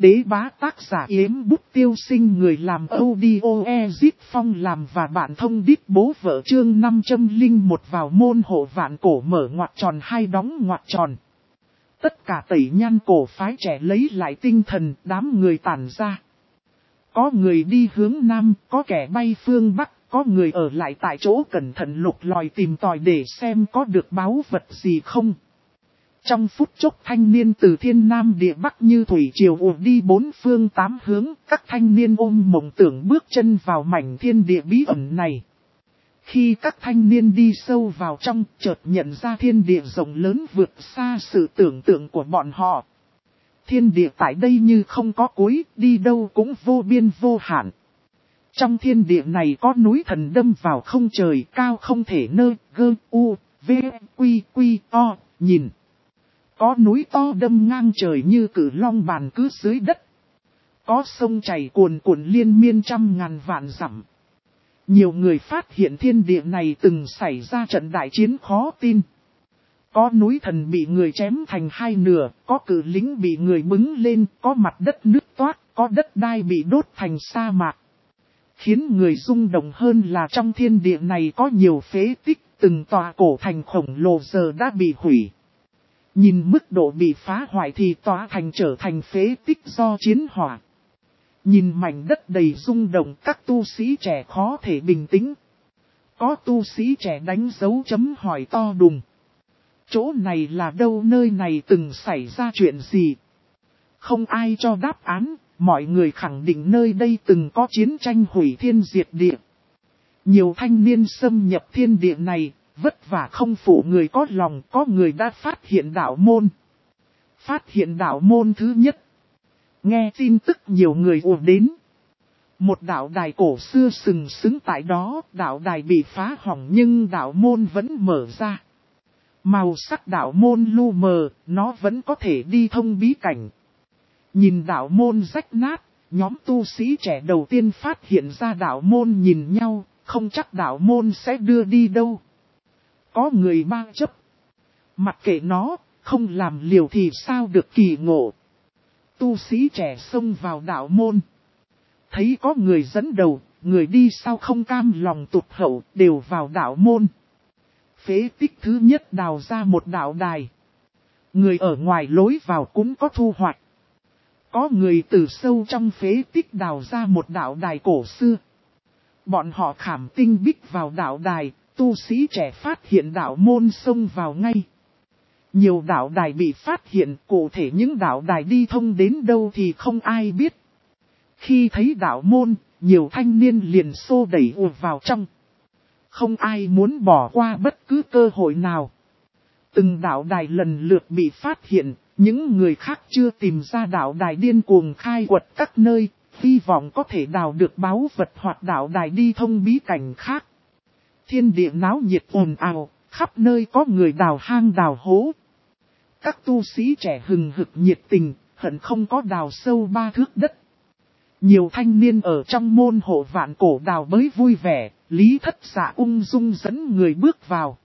Đế bá tác giả Yếm Bút Tiêu Sinh, người làm audio Ezit Phong làm và bạn thông đít bố vợ chương 501 vào môn hộ vạn cổ mở ngoặc tròn hai đóng ngoặc tròn. Tất cả tẩy nhan cổ phái trẻ lấy lại tinh thần, đám người tản ra. Có người đi hướng Nam, có kẻ bay phương Bắc, có người ở lại tại chỗ cẩn thận lục lọi tìm tòi để xem có được báu vật gì không. Trong phút chốc thanh niên từ thiên nam địa bắc như thủy triều ùa đi bốn phương tám hướng, các thanh niên ôm mộng tưởng bước chân vào mảnh thiên địa bí ẩn này. Khi các thanh niên đi sâu vào trong, chợt nhận ra thiên địa rộng lớn vượt xa sự tưởng tượng của bọn họ. Thiên địa tại đây như không có cuối, đi đâu cũng vô biên vô hạn. Trong thiên địa này có núi thần đâm vào không trời, cao không thể nơ, gơ, u, v, quy, quy, o, nhìn. Có núi to đâm ngang trời như cử long bàn cứ dưới đất. Có sông chảy cuồn cuộn liên miên trăm ngàn vạn dặm. Nhiều người phát hiện thiên địa này từng xảy ra trận đại chiến khó tin. Có núi thần bị người chém thành hai nửa, có cử lính bị người bứng lên, có mặt đất nứt toác, có đất đai bị đốt thành sa mạc. Khiến người rung động hơn là trong thiên địa này có nhiều phế tích, từng tòa cổ thành khổng lồ giờ đã bị hủy. Nhìn mức độ bị phá hoại thì tòa thành trở thành phế tích do chiến hỏa. Nhìn mảnh đất đầy rung động, các tu sĩ trẻ khó thể bình tĩnh. Có tu sĩ trẻ đánh dấu chấm hỏi to đùng. Chỗ này là đâu, nơi này từng xảy ra chuyện gì? Không ai cho đáp án, mọi người khẳng định nơi đây từng có chiến tranh hủy thiên diệt địa. Nhiều thanh niên xâm nhập thiên địa này, vất vả không phụ người có lòng, có người đã phát hiện đạo môn. Phát hiện đạo môn thứ nhất. Nghe tin tức nhiều người ùa đến. Một đạo đài cổ xưa sừng sững tại đó, đạo đài bị phá hỏng nhưng đạo môn vẫn mở ra. Màu sắc đạo môn lu mờ, nó vẫn có thể đi thông bí cảnh. Nhìn đạo môn rách nát, nhóm tu sĩ trẻ đầu tiên phát hiện ra đạo môn nhìn nhau, không chắc đạo môn sẽ đưa đi đâu. Có người mang chấp. Mặc kệ nó, không làm liều thì sao được kỳ ngộ. Tu sĩ trẻ xông vào đạo môn. Thấy có người dẫn đầu, người đi sau không cam lòng tụt hậu, đều vào đạo môn. Phế tích thứ nhất đào ra một đạo đài. Người ở ngoài lối vào cũng có thu hoạch. Có người từ sâu trong phế tích đào ra một đạo đài cổ xưa. Bọn họ khảm tinh bích vào đạo đài, tu sĩ trẻ phát hiện đạo môn xông vào ngay. Nhiều đạo đài bị phát hiện, cụ thể những đạo đài đi thông đến đâu thì không ai biết. Khi thấy đạo môn, nhiều thanh niên liền xô đẩy ùa vào trong. Không ai muốn bỏ qua bất cứ cơ hội nào. Từng đạo đài lần lượt bị phát hiện, những người khác chưa tìm ra đạo đài điên cuồng khai quật các nơi, hy vọng có thể đào được báu vật hoặc đạo đài đi thông bí cảnh khác. Thiên địa náo nhiệt ồn ào, khắp nơi có người đào hang đào hố. Các tu sĩ trẻ hừng hực nhiệt tình, hận không có đào sâu 3 thước đất. Nhiều thanh niên ở trong môn hộ vạn cổ đào bới vui vẻ, Lý Thất Dạ ung dung dẫn người bước vào.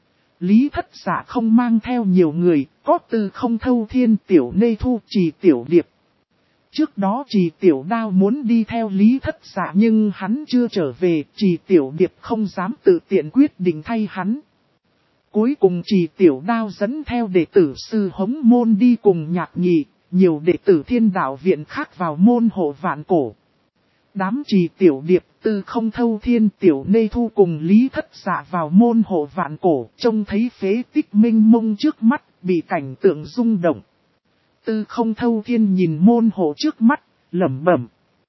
Lý Thất Dạ không mang theo nhiều người, có Tư Không Thâu Thiên, Tiểu Nê Thu, Trì Tiểu Điệp. Trước đó Trì Tiểu Đao muốn đi theo Lý Thất Dạ nhưng hắn chưa trở về, Trì Tiểu Điệp không dám tự tiện quyết định thay hắn. Cuối cùng Trì Tiểu Đao dẫn theo đệ tử sư Hống Môn đi cùng Nhạc Nhị, nhiều đệ tử Thiên Đạo Viện khác vào môn hộ vạn cổ. Đám Trì Tiểu Điệp, Tư Không Thâu Thiên, Tiểu Nê Thu cùng Lý Thất Dạ vào môn hộ vạn cổ, trông thấy phế tích minh mông trước mắt, bị cảnh tượng rung động. Tư Không Thâu Thiên nhìn môn hộ trước mắt, lẩm bẩm.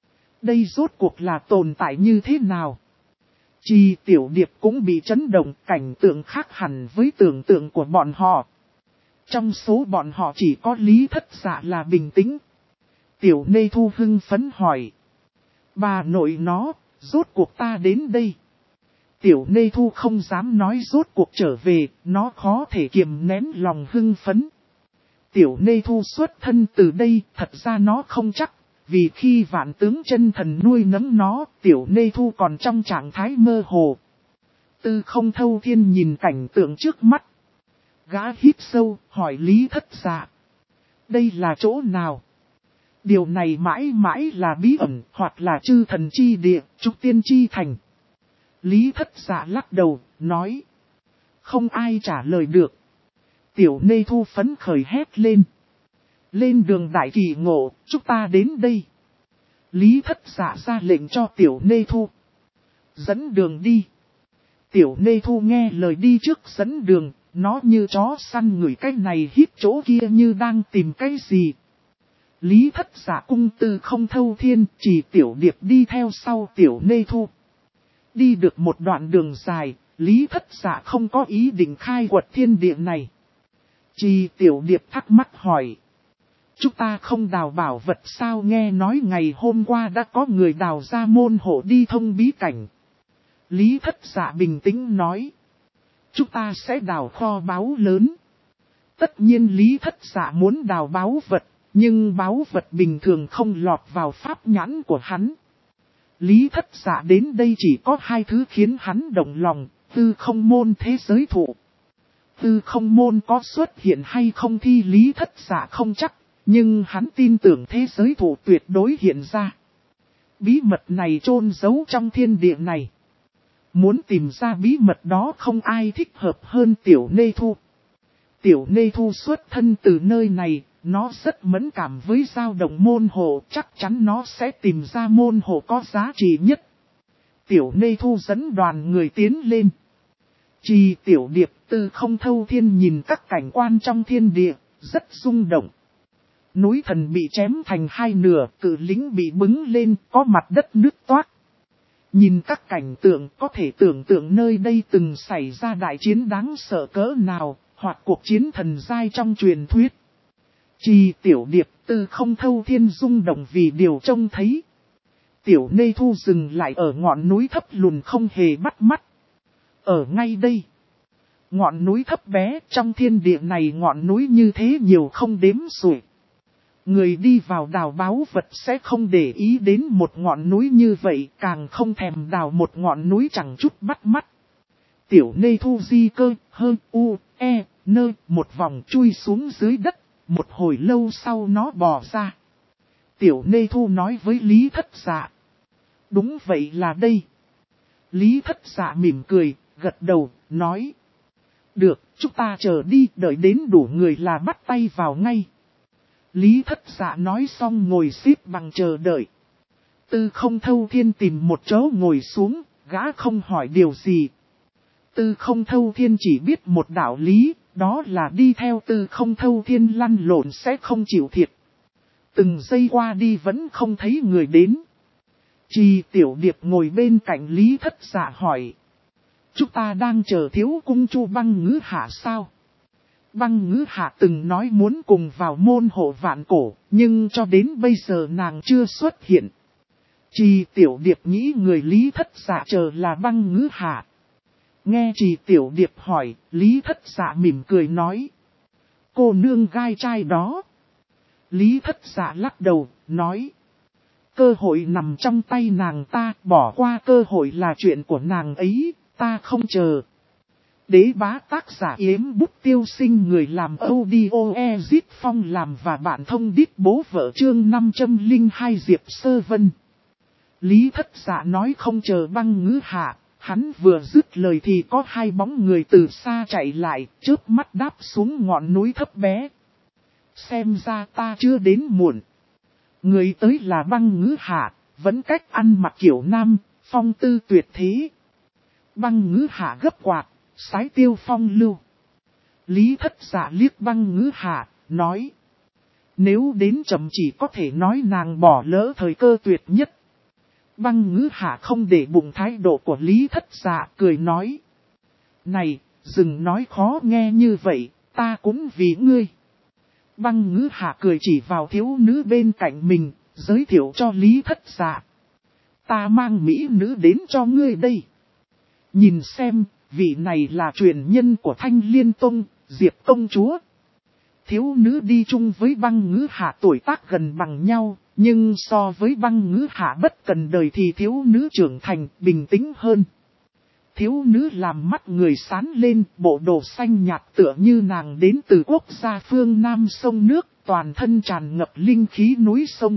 Đây rốt cuộc là tồn tại như thế nào? Trì Tiểu Điệp cũng bị chấn động, cảnh tượng khác hẳn với tưởng tượng của bọn họ. Trong số bọn họ chỉ có Lý Thất Dạ là bình tĩnh. Tiểu Nê Thu hưng phấn hỏi. Bà nội nó, rốt cuộc ta đến đây. Tiểu Nê Thu không dám nói rốt cuộc trở về, nó khó thể kiềm nén lòng hưng phấn. Tiểu Nê Thu xuất thân từ đây, thật ra nó không chắc, vì khi Vạn Tướng Chân Thần nuôi nấng nó, Tiểu Nê Thu còn trong trạng thái mơ hồ. Tư Không Thâu Thiên nhìn cảnh tượng trước mắt. Gã hít sâu, hỏi Lý Thất Dạ. Đây là chỗ nào? Điều này mãi mãi là bí ẩn, hoặc là chư thần chi địa, trúc tiên chi thành. Lý Thất Dạ lắc đầu, nói. Không ai trả lời được. Tiểu Nê Thu phấn khởi hét lên. Lên đường đại kỳ ngộ, chúng ta đến đây. Lý Thất Dạ ra lệnh cho Tiểu Nê Thu. Dẫn đường đi. Tiểu Nê Thu nghe lời đi trước dẫn đường, nó như chó săn ngửi cái này hít chỗ kia như đang tìm cái gì. Lý Thất Dạ cung tư không thâu thiên, chỉ Tiểu Điệp đi theo sau Tiểu Nê Thu. Đi được một đoạn đường dài, Lý Thất Dạ không có ý định khai quật thiên địa này. Chỉ Tiểu Điệp thắc mắc hỏi. Chúng ta không đào bảo vật sao, nghe nói ngày hôm qua đã có người đào ra môn hộ đi thông bí cảnh. Lý Thất Dạ bình tĩnh nói. Chúng ta sẽ đào kho báu lớn. Tất nhiên Lý Thất Dạ muốn đào báu vật, nhưng báu vật bình thường không lọt vào pháp nhãn của hắn. Lý Thất Dạ đến đây chỉ có hai thứ khiến hắn động lòng, tư không môn thế giới thụ. Tư không môn có xuất hiện hay không thì Lý Thất Dạ không chắc, nhưng hắn tin tưởng thế giới thụ tuyệt đối hiện ra. Bí mật này chôn giấu trong thiên địa này. Muốn tìm ra bí mật đó không ai thích hợp hơn Tiểu Nê Thu. Tiểu Nê Thu xuất thân từ nơi này, nó rất mẫn cảm với dao động môn hộ, chắc chắn nó sẽ tìm ra môn hộ có giá trị nhất. Tiểu Nê Thu dẫn đoàn người tiến lên. Chỉ Tiểu Điệp từ không thâu thiên nhìn các cảnh quan trong thiên địa, rất rung động. Núi thần bị chém thành hai nửa, cự lính bị bứng lên, có mặt đất nứt toác. Nhìn các cảnh tượng có thể tưởng tượng nơi đây từng xảy ra đại chiến đáng sợ cỡ nào, hoặc cuộc chiến thần giai trong truyền thuyết. Chỉ Tiểu Điệp từ không thâu thiên rung động vì điều trông thấy. Tiểu Nê Thu dừng lại ở ngọn núi thấp lùn không hề bắt mắt. Ở ngay đây. Ngọn núi thấp bé trong thiên địa này, ngọn núi như thế nhiều không đếm xuể. Người đi vào đào báu vật sẽ không để ý đến một ngọn núi như vậy, càng không thèm đào một ngọn núi chẳng chút bắt mắt. Tiểu Nê Thu di cơ, hơn, nơ, một vòng chui xuống dưới đất, một hồi lâu sau nó bò ra. Tiểu Nê Thu nói với Lý Thất Dạ. Đúng vậy là đây. Lý Thất Dạ mỉm cười, gật đầu, nói. Được, chúng ta chờ đi, đợi đến đủ người là bắt tay vào ngay. Lý Thất Dạ nói xong ngồi xếp bằng chờ đợi. Tư không thâu thiên tìm một chỗ ngồi xuống, gã không hỏi điều gì. Tư không thâu thiên chỉ biết một đạo lý, đó là đi theo tư không thâu thiên lăn lộn sẽ không chịu thiệt. Từng giây qua đi vẫn không thấy người đến. Chỉ Tiểu Điệp ngồi bên cạnh Lý Thất Dạ hỏi. Chúng ta đang chờ thiếu cung Chu Băng Ngữ Hạ sao? Băng Ngữ Hạ từng nói muốn cùng vào môn hộ vạn cổ, nhưng cho đến bây giờ nàng chưa xuất hiện. Chỉ Tiểu Điệp nghĩ người Lý Thất Dạ chờ là Băng Ngữ Hạ. Nghe Chỉ Tiểu Điệp hỏi, Lý Thất Dạ mỉm cười nói. Cô nương gai trai đó. Lý Thất Dạ lắc đầu, nói. Cơ hội nằm trong tay nàng ta, bỏ qua cơ hội là chuyện của nàng ấy, ta không chờ. Đế bá tác giả Yếm Bút Tiêu Sinh, người làm audio Ezit Phong làm và bạn thông đít bố vợ chương 502 Diệp Sơ Vân. Lý Thất Dạ nói không chờ Băng Ngữ Hạ, hắn vừa dứt lời thì có hai bóng người từ xa chạy lại, chớp mắt đáp xuống ngọn núi thấp bé. Xem ra ta chưa đến muộn. Người tới là Băng Ngữ Hạ, vẫn cách ăn mặc kiểu nam, phong tư tuyệt thế. Băng Ngữ Hạ gấp quạt, sái tiêu phong lưu. Lý Thất Dạ liếc Băng Ngữ Hạ, nói. Nếu đến chậm chỉ có thể nói nàng bỏ lỡ thời cơ tuyệt nhất. Băng Ngữ Hạ không để bụng thái độ của Lý Thất Dạ, cười nói. Này, đừng nói khó nghe như vậy, ta cũng vì ngươi. Băng Ngữ Hạ cười chỉ vào thiếu nữ bên cạnh mình, giới thiệu cho Lý Thất Dạ. Ta mang mỹ nữ đến cho ngươi đây. Nhìn xem, vị này là truyền nhân của Thanh Liên Tông, Diệp công chúa. Thiếu nữ đi chung với Băng Ngữ Hạ tuổi tác gần bằng nhau, nhưng so với Băng Ngữ Hạ bất cần đời thì thiếu nữ trưởng thành, bình tĩnh hơn. Thiếu nữ làm mắt người sáng lên, bộ đồ xanh nhạt tựa như nàng đến từ quốc gia phương Nam sông nước, toàn thân tràn ngập linh khí núi sông.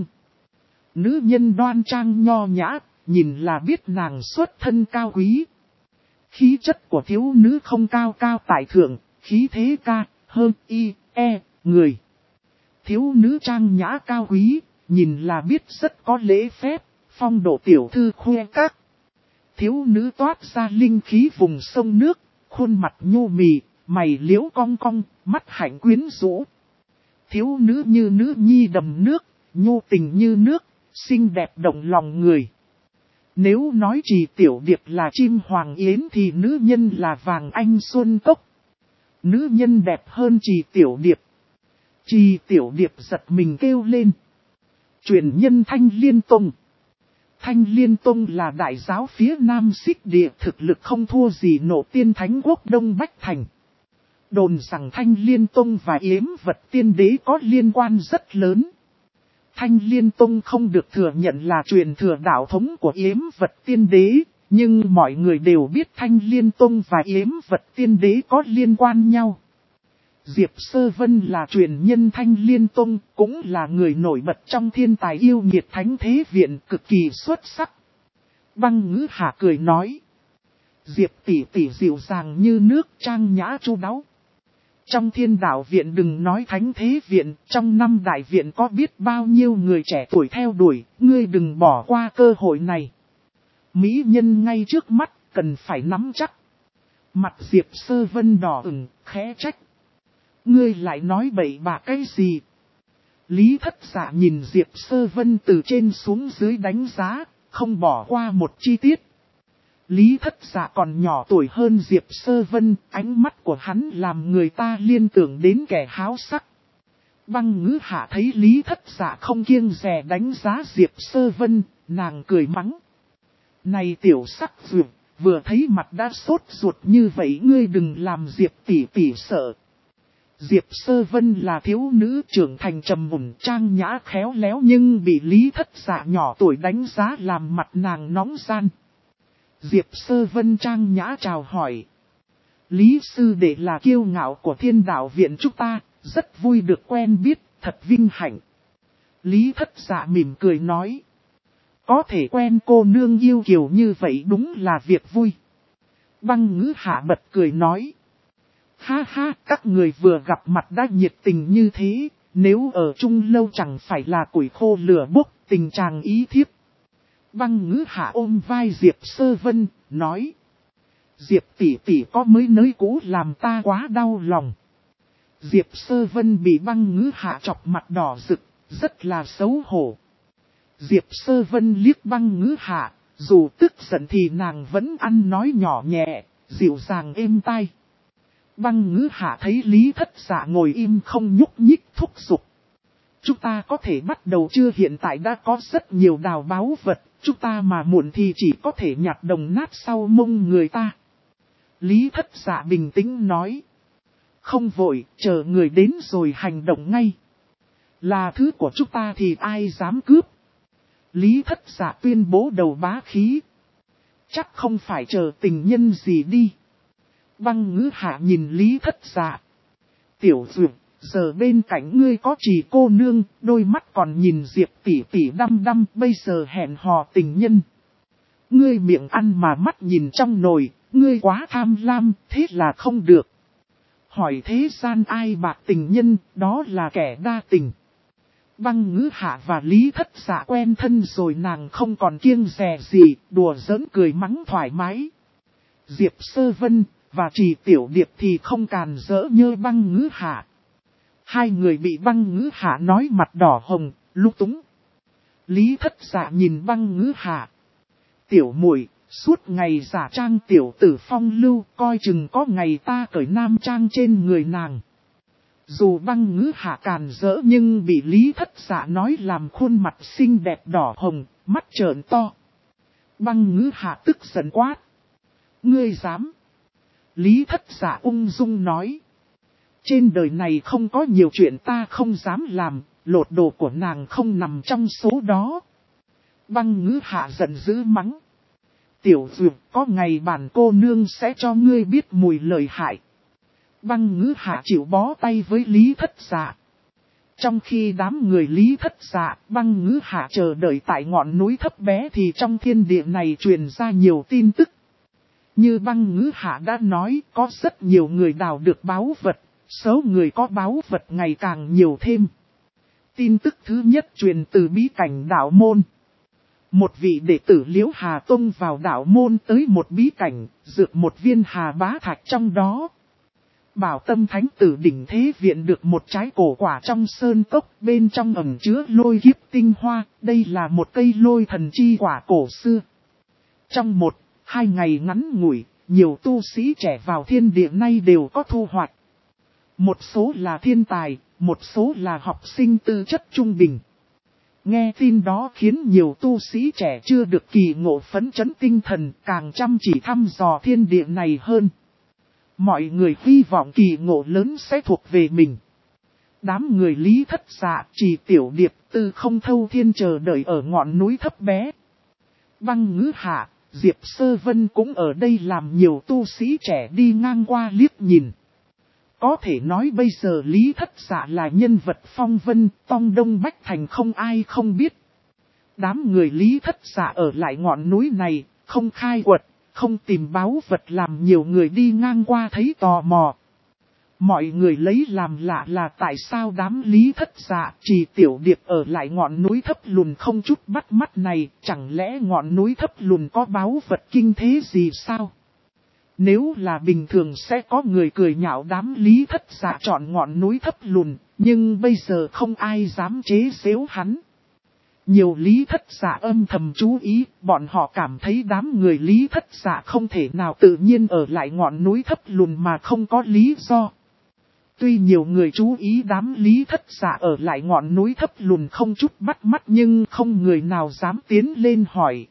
Nữ nhân đoan trang nho nhã, nhìn là biết nàng xuất thân cao quý. Khí chất của thiếu nữ không cao cao tại thượng, khí thế ca, hơn y, e, người. Thiếu nữ trang nhã cao quý, nhìn là biết rất có lễ phép, phong độ tiểu thư khoe các. Thiếu nữ toát ra linh khí vùng sông nước, khuôn mặt nhu mì, mày liễu cong cong, mắt hạnh quyến rũ. Thiếu nữ như nữ nhi đầm nước, nhu tình như nước, xinh đẹp động lòng người. Nếu nói Trì Tiểu Điệp là chim hoàng yến thì nữ nhân là vàng anh xuân cốc. Nữ nhân đẹp hơn Trì Tiểu Điệp. Trì Tiểu Điệp giật mình kêu lên. Truyền nhân Thanh Liên Tông. Thanh Liên Tông là đại giáo phía Nam Xích Địa, thực lực không thua gì Nộ Tiên Thánh Quốc Đông Bách Thành. Đồn rằng Thanh Liên Tông và Yếm Vật Tiên Đế có liên quan rất lớn. Thanh Liên Tông không được thừa nhận là truyền thừa đạo thống của Yếm Vật Tiên Đế, nhưng mọi người đều biết Thanh Liên Tông và Yếm Vật Tiên Đế có liên quan nhau. Diệp Sơ Vân là truyền nhân Thanh Liên Tông, cũng là người nổi bật trong thiên tài yêu nghiệt Thánh Thế Viện, cực kỳ xuất sắc. Băng Ngữ Hạ cười nói. Diệp tỷ tỷ dịu dàng như nước, trang nhã chu đáo. Trong Thiên Đạo Viện đừng nói Thánh Thế Viện, trong 5 đại viện có biết bao nhiêu người trẻ tuổi theo đuổi, ngươi đừng bỏ qua cơ hội này. Mỹ nhân ngay trước mắt, cần phải nắm chắc. Mặt Diệp Sơ Vân đỏ ửng, khẽ trách. Ngươi lại nói bậy bạ cái gì? Lý Thất Dạ nhìn Diệp Sơ Vân từ trên xuống dưới đánh giá, không bỏ qua một chi tiết. Lý Thất Dạ còn nhỏ tuổi hơn Diệp Sơ Vân, ánh mắt của hắn làm người ta liên tưởng đến kẻ háo sắc. Băng Ngữ Hạ thấy Lý Thất Dạ không kiêng dè đánh giá Diệp Sơ Vân, nàng cười mắng. Này tiểu sắc vừa thấy mặt đã sốt ruột như vậy, ngươi đừng làm Diệp tỷ tỷ sợ. Diệp Sơ Vân là thiếu nữ trưởng thành trầm mùn trang nhã khéo léo, nhưng bị Lý Thất Dạ nhỏ tuổi đánh giá làm mặt nàng nóng gian. Diệp Sơ Vân trang nhã chào hỏi. Lý sư đệ là kiêu ngạo của Thiên Đạo Viện chúng ta, rất vui được quen biết, thật vinh hạnh. Lý Thất Dạ mỉm cười nói. Có thể quen cô nương yêu kiều như vậy đúng là việc vui. Băng Ngữ Hạ bật cười nói. Ha ha, các người vừa gặp mặt đã nhiệt tình như thế, nếu ở chung lâu chẳng phải là củi khô lửa bốc, tình chàng ý thiếp. Băng Ngữ Hạ ôm vai Diệp Sơ Vân, nói. Diệp tỷ tỷ có mới nới cũ làm ta quá đau lòng. Diệp Sơ Vân bị Băng Ngữ Hạ chọc mặt đỏ rực, rất là xấu hổ. Diệp Sơ Vân liếc Băng Ngữ Hạ, dù tức giận thì nàng vẫn ăn nói nhỏ nhẹ, dịu dàng êm tai. Băng Ngữ Hạ thấy Lý Thất Dạ ngồi im không nhúc nhích thúc giục. Chúng ta có thể bắt đầu chưa, hiện tại đã có rất nhiều đào báu vật, chúng ta mà muộn thì chỉ có thể nhặt đồng nát sau mông người ta. Lý Thất Dạ bình tĩnh nói. Không vội, chờ người đến rồi hành động ngay. Là thứ của chúng ta thì ai dám cướp. Lý Thất Dạ tuyên bố đầu bá khí. Chắc không phải chờ tình nhân gì đi. Băng Ngữ Hạ nhìn Lý Thất Dạ. Tiểu Dược, giờ bên cạnh ngươi có Trì cô nương, đôi mắt còn nhìn Diệp tỷ tỷ đăm đăm, bây giờ hẹn hò tình nhân. Ngươi miệng ăn mà mắt nhìn trong nồi, ngươi quá tham lam, thế là không được. Hỏi thế gian ai bạc tình nhân, đó là kẻ đa tình. Băng Ngữ Hạ và Lý Thất Dạ quen thân rồi, nàng không còn kiêng dè gì, đùa giỡn cười mắng thoải mái. Diệp Sơ Vân và Trì Tiểu Điệp thì không càn rỡ như Băng Ngữ Hạ. Hai người bị Băng Ngữ Hạ nói mặt đỏ hồng, lúc túng. Lý Thất Dạ nhìn Băng Ngữ Hạ. Tiểu muội, suốt ngày giả trang tiểu tử phong lưu, coi chừng có ngày ta cởi nam trang trên người nàng. Dù Băng Ngữ Hạ càn rỡ nhưng bị Lý Thất Dạ nói làm khuôn mặt xinh đẹp đỏ hồng, mắt trợn to. Băng Ngữ Hạ tức giận quát. Ngươi dám? Lý Thất Dạ ung dung nói. Trên đời này không có nhiều chuyện ta không dám làm, lột đồ của nàng không nằm trong số đó. Băng Ngữ Hạ giận dữ mắng. Tiểu Dược, có ngày bản cô nương sẽ cho ngươi biết mùi lợi hại. Băng Ngữ Hạ chịu bó tay với Lý Thất Dạ. Trong khi đám người Lý Thất Dạ, Băng Ngữ Hạ chờ đợi tại ngọn núi thấp bé thì trong thiên địa này truyền ra nhiều tin tức. Như Băng Ngữ Hạ đã nói, có rất nhiều người đào được báu vật, số người có báu vật ngày càng nhiều thêm. Tin tức thứ nhất truyền từ bí cảnh đạo môn. Một vị đệ tử Liễu Hà Tông vào đạo môn tới một bí cảnh, dược một viên hà bá thạch trong đó. Bảo Tâm Thánh Tử đỉnh thế viện được một trái cổ quả trong sơn cốc, bên trong ẩn chứa lôi kiếp tinh hoa, đây là một cây lôi thần chi quả cổ xưa. Trong 1-2 ngày ngắn ngủi, nhiều tu sĩ trẻ vào thiên địa nay đều có thu hoạch. Một số là thiên tài, một số là học sinh tư chất trung bình. Nghe tin đó khiến nhiều tu sĩ trẻ chưa được kỳ ngộ phấn chấn tinh thần, càng chăm chỉ thăm dò thiên địa này hơn. Mọi người hy vọng kỳ ngộ lớn sẽ thuộc về mình. Đám người Lý Thất Dạ, Trì Tiểu Điệp, Tư Không Thâu Thiên chờ đợi ở ngọn núi thấp bé. Băng Ngữ Hạ, Diệp Sơ Vân cũng ở đây làm nhiều tu sĩ trẻ đi ngang qua liếc nhìn. Có thể nói bây giờ Lý Thất Dạ là nhân vật phong vân, Tông Đông Bách Thành không ai không biết. Đám người Lý Thất Dạ ở lại ngọn núi này, không khai quật, không tìm báu vật làm nhiều người đi ngang qua thấy tò mò. Mọi người lấy làm lạ là tại sao đám Lý Thất Dạ, Trì Tiểu Điệp ở lại ngọn núi thấp lùn không chút bắt mắt này, chẳng lẽ ngọn núi thấp lùn có báu vật kinh thế gì sao? Nếu là bình thường sẽ có người cười nhạo đám Lý Thất Dạ chọn ngọn núi thấp lùn, nhưng bây giờ không ai dám chế giễu hắn. Nhiều Lý Thất Dạ âm thầm chú ý, bọn họ cảm thấy đám người Lý Thất Dạ không thể nào tự nhiên ở lại ngọn núi thấp lùn mà không có lý do. Tuy nhiều người chú ý đám Lý Thất Dạ ở lại ngọn núi thấp lùn không chút bắt mắt nhưng không người nào dám tiến lên hỏi.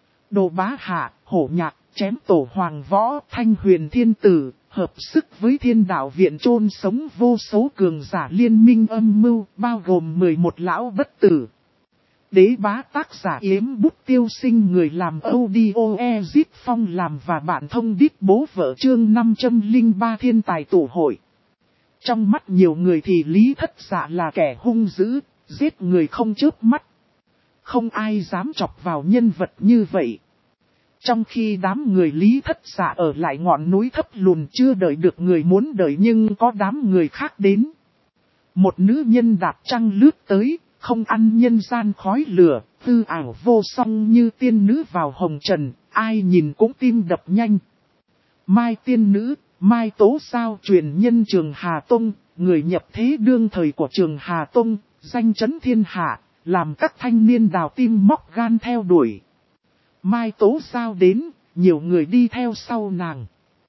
Đồ Bá Hạ, Hổ Nhạc, Chém Tổ Hoàng Võ, Thanh Huyền Thiên Tử, hợp sức với Thiên Đạo Viện chôn sống vô số cường giả liên minh âm mưu, bao gồm 11 lão bất tử. Đế Bá tác giả Yếm Bút Tiêu Sinh người làm audio Ezip Phong làm và bạn thông đít bố vợ chương 503 thiên tài tụ hội. Trong mắt nhiều người thì Lý Thất Dạ là kẻ hung dữ, giết người không chớp mắt. Không ai dám chọc vào nhân vật như vậy. Trong khi đám người Lý Thất Dạ ở lại ngọn núi thấp lùn chưa đợi được người muốn đợi nhưng có đám người khác đến. Một nữ nhân đạp trăng lướt tới, không ăn nhân gian khói lửa, tư ảo vô song như tiên nữ vào hồng trần, ai nhìn cũng tim đập nhanh. Mai tiên nữ, Mai Tố Sao truyền nhân Trường Hà Tông, người nhập thế đương thời của Trường Hà Tông, danh chấn thiên hạ, làm các thanh niên đào tim móc gan theo đuổi. Mai Tố Sao đến, nhiều người đi theo sau nàng.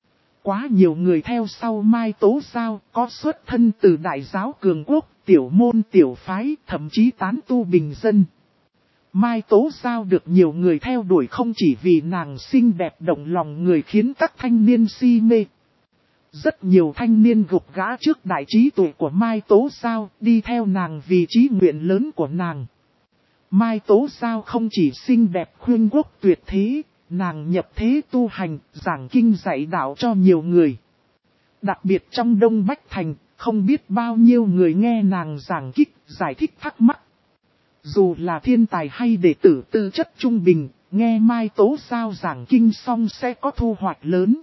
Quá nhiều người theo sau Mai Tố Sao, có xuất thân từ đại giáo cường quốc, tiểu môn tiểu phái, thậm chí tán tu bình dân. Mai Tố Sao được nhiều người theo đuổi không chỉ vì nàng xinh đẹp động lòng người khiến các thanh niên si mê. Rất nhiều thanh niên gục gã trước đại trí tuệ của Mai Tố Sao, đi theo nàng vì chí nguyện lớn của nàng. Mai Tố Sao không chỉ xinh đẹp khuyên quốc tuyệt thế, nàng nhập thế tu hành, giảng kinh dạy đạo cho nhiều người. Đặc biệt trong Đông Bách Thành, không biết bao nhiêu người nghe nàng giảng kích, giải thích thắc mắc. Dù là thiên tài hay đệ tử tư chất trung bình, nghe Mai Tố Sao giảng kinh xong sẽ có thu hoạch lớn.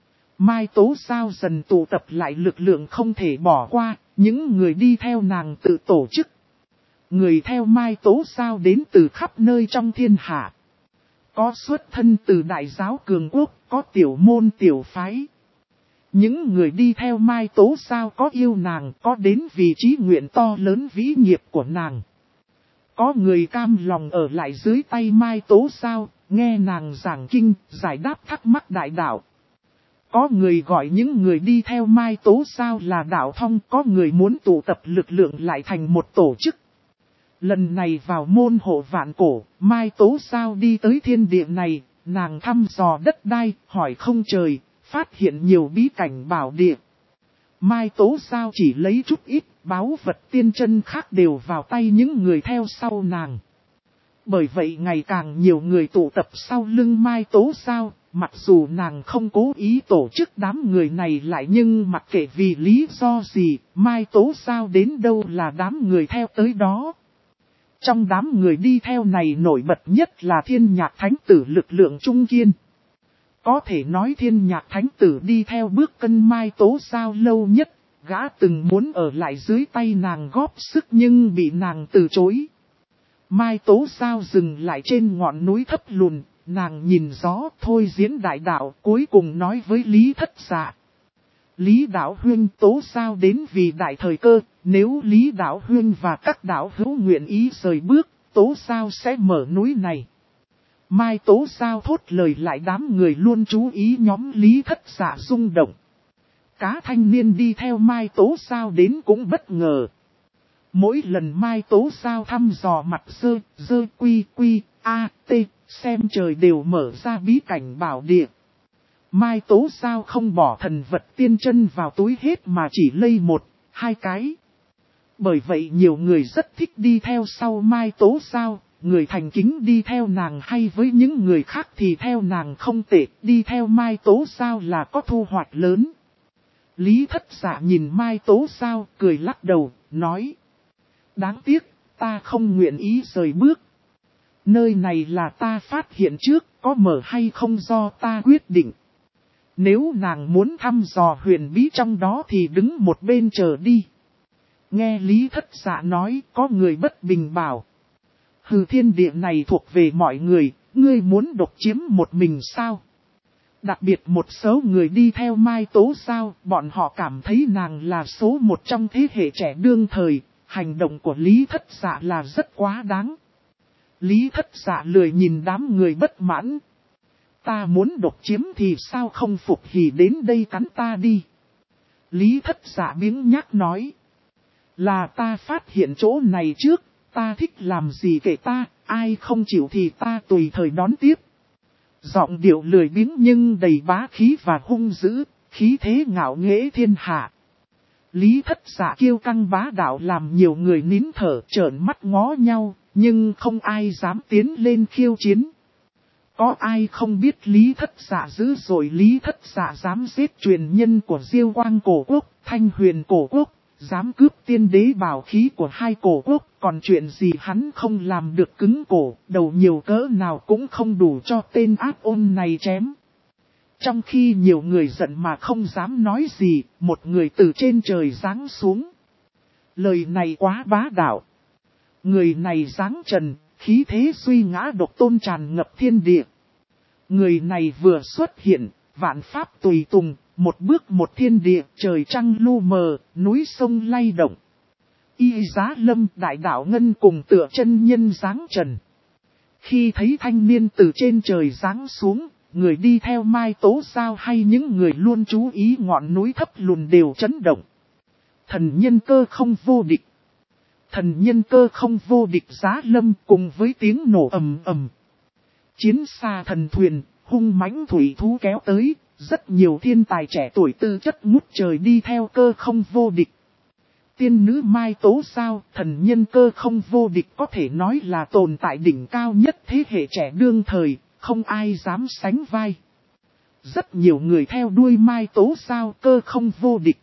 Mai Tố Sao dần tụ tập lại lực lượng không thể bỏ qua, những người đi theo nàng tự tổ chức. Người theo Mai Tố Sao đến từ khắp nơi trong thiên hạ. Có xuất thân từ đại giáo cường quốc, có tiểu môn tiểu phái. Những người đi theo Mai Tố Sao có yêu nàng, có đến vì chí nguyện to lớn vĩ nghiệp của nàng. Có người cam lòng ở lại dưới tay Mai Tố Sao, nghe nàng giảng kinh, giải đáp thắc mắc đại đạo. Có người gọi những người đi theo Mai Tố Sao là đạo thông, có người muốn tụ tập lực lượng lại thành một tổ chức. Lần này vào môn hộ vạn cổ, Mai Tố Sao đi tới thiên địa này, nàng thăm dò đất đai, hỏi không trời, phát hiện nhiều bí cảnh bảo địa. Mai Tố Sao chỉ lấy chút ít, báu vật tiên chân khác đều vào tay những người theo sau nàng. Bởi vậy ngày càng nhiều người tụ tập sau lưng Mai Tố Sao, mặc dù nàng không cố ý tổ chức đám người này lại nhưng mặc kệ vì lý do gì, Mai Tố Giao đến đâu là đám người theo tới đó. Trong đám người đi theo này nổi bật nhất là Thiên Nhạc Thánh Tử lực lượng trung kiên. Có thể nói Thiên Nhạc Thánh Tử đi theo bước cân Mai Tố Giao lâu nhất, gã từng muốn ở lại dưới tay nàng góp sức nhưng bị nàng từ chối. Mai Tố Giao dừng lại trên ngọn núi thấp lùn, nàng nhìn gió thôi diễn đại đạo cuối cùng nói với Lý Thất Dạ. Lý Đạo Huynh, Tố Giao đến vì đại thời cơ, nếu Lý Đạo Huynh và các đạo hữu nguyện ý rời bước, Tố Giao sẽ mở núi này. Mai Tố Giao thốt lời lại đám người luôn chú ý nhóm Lý Thất Dạ rung động. Cá thanh niên đi theo Mai Tố Giao đến cũng bất ngờ. Mỗi lần Mai Tố Giao thăm dò mặt dơ quy a t, xem trời đều mở ra bí cảnh bảo địa. Mai Tố Giao không bỏ thần vật tiên chân vào túi hết mà chỉ lây 1-2 cái. Bởi vậy nhiều người rất thích đi theo sau Mai Tố Giao, người thành kính đi theo nàng hay với những người khác thì theo nàng không tệ, đi theo Mai Tố Giao là có thu hoạch lớn. Lý Thất Dạ nhìn Mai Tố Giao cười lắc đầu, nói. Đáng tiếc, ta không nguyện ý rời bước. Nơi này là ta phát hiện trước, có mở hay không do ta quyết định. Nếu nàng muốn thăm dò huyền bí trong đó thì đứng một bên chờ đi. Nghe Lý Thất Dạ nói, có người bất bình bảo. Hừ, thiên địa này thuộc về mọi người, ngươi muốn độc chiếm một mình sao? Đặc biệt một số người đi theo Mai Tố Giao, bọn họ cảm thấy nàng là số một trong thế hệ trẻ đương thời, hành động của Lý Thất Dạ là rất quá đáng. Lý Thất Dạ lười nhìn đám người bất mãn. Ta muốn độc chiếm thì sao không phục hỉ đến đây cắn ta đi. Lý Thất Dạ biếng nhác nói. Là ta phát hiện chỗ này trước, ta thích làm gì kể ta, ai không chịu thì ta tùy thời đón tiếp. Giọng điệu lười biếng nhưng đầy bá khí và hung dữ, khí thế ngạo nghễ thiên hạ. Lý Thất Dạ kiêu căng bá đạo làm nhiều người nín thở trợn mắt ngó nhau, nhưng không ai dám tiến lên khiêu chiến. Có ai không biết Lý Thất Dạ dữ rồi, Lý Thất Dạ dám giết truyền nhân của Diêu Quang cổ quốc, Thanh Huyền cổ quốc, dám cướp tiên đế bảo khí của hai cổ quốc, còn chuyện gì hắn không làm được, cứng cổ, đầu nhiều cỡ nào cũng không đủ cho tên ác ôn này chém. Trong khi nhiều người giận mà không dám nói gì, một người từ trên trời giáng xuống. Lời này quá bá đạo. Người này giáng trần, khí thế suy ngã độc tôn tràn ngập thiên địa. Người này vừa xuất hiện, vạn pháp tùy tùng, một bước một thiên địa, trời trăng lu mờ, núi sông lay động. Y Giá Lâm đại đạo ngân cùng tựa chân nhân giáng trần. Khi thấy thanh niên từ trên trời giáng xuống, người đi theo Mai Tố Giao hay những người luôn chú ý ngọn núi thấp lùn đều chấn động. Thần nhân cơ không vô địch. Thần nhân cơ không vô địch Giá Lâm cùng với tiếng nổ ầm ầm. Chiến xa thần thuyền, hung mãnh thủy thú kéo tới, rất nhiều thiên tài trẻ tuổi tư chất ngút trời đi theo cơ không vô địch. Tiên nữ Mai Tố Giao, thần nhân cơ không vô địch có thể nói là tồn tại đỉnh cao nhất thế hệ trẻ đương thời, không ai dám sánh vai. Rất nhiều người theo đuôi Mai Tố Giao cơ không vô địch.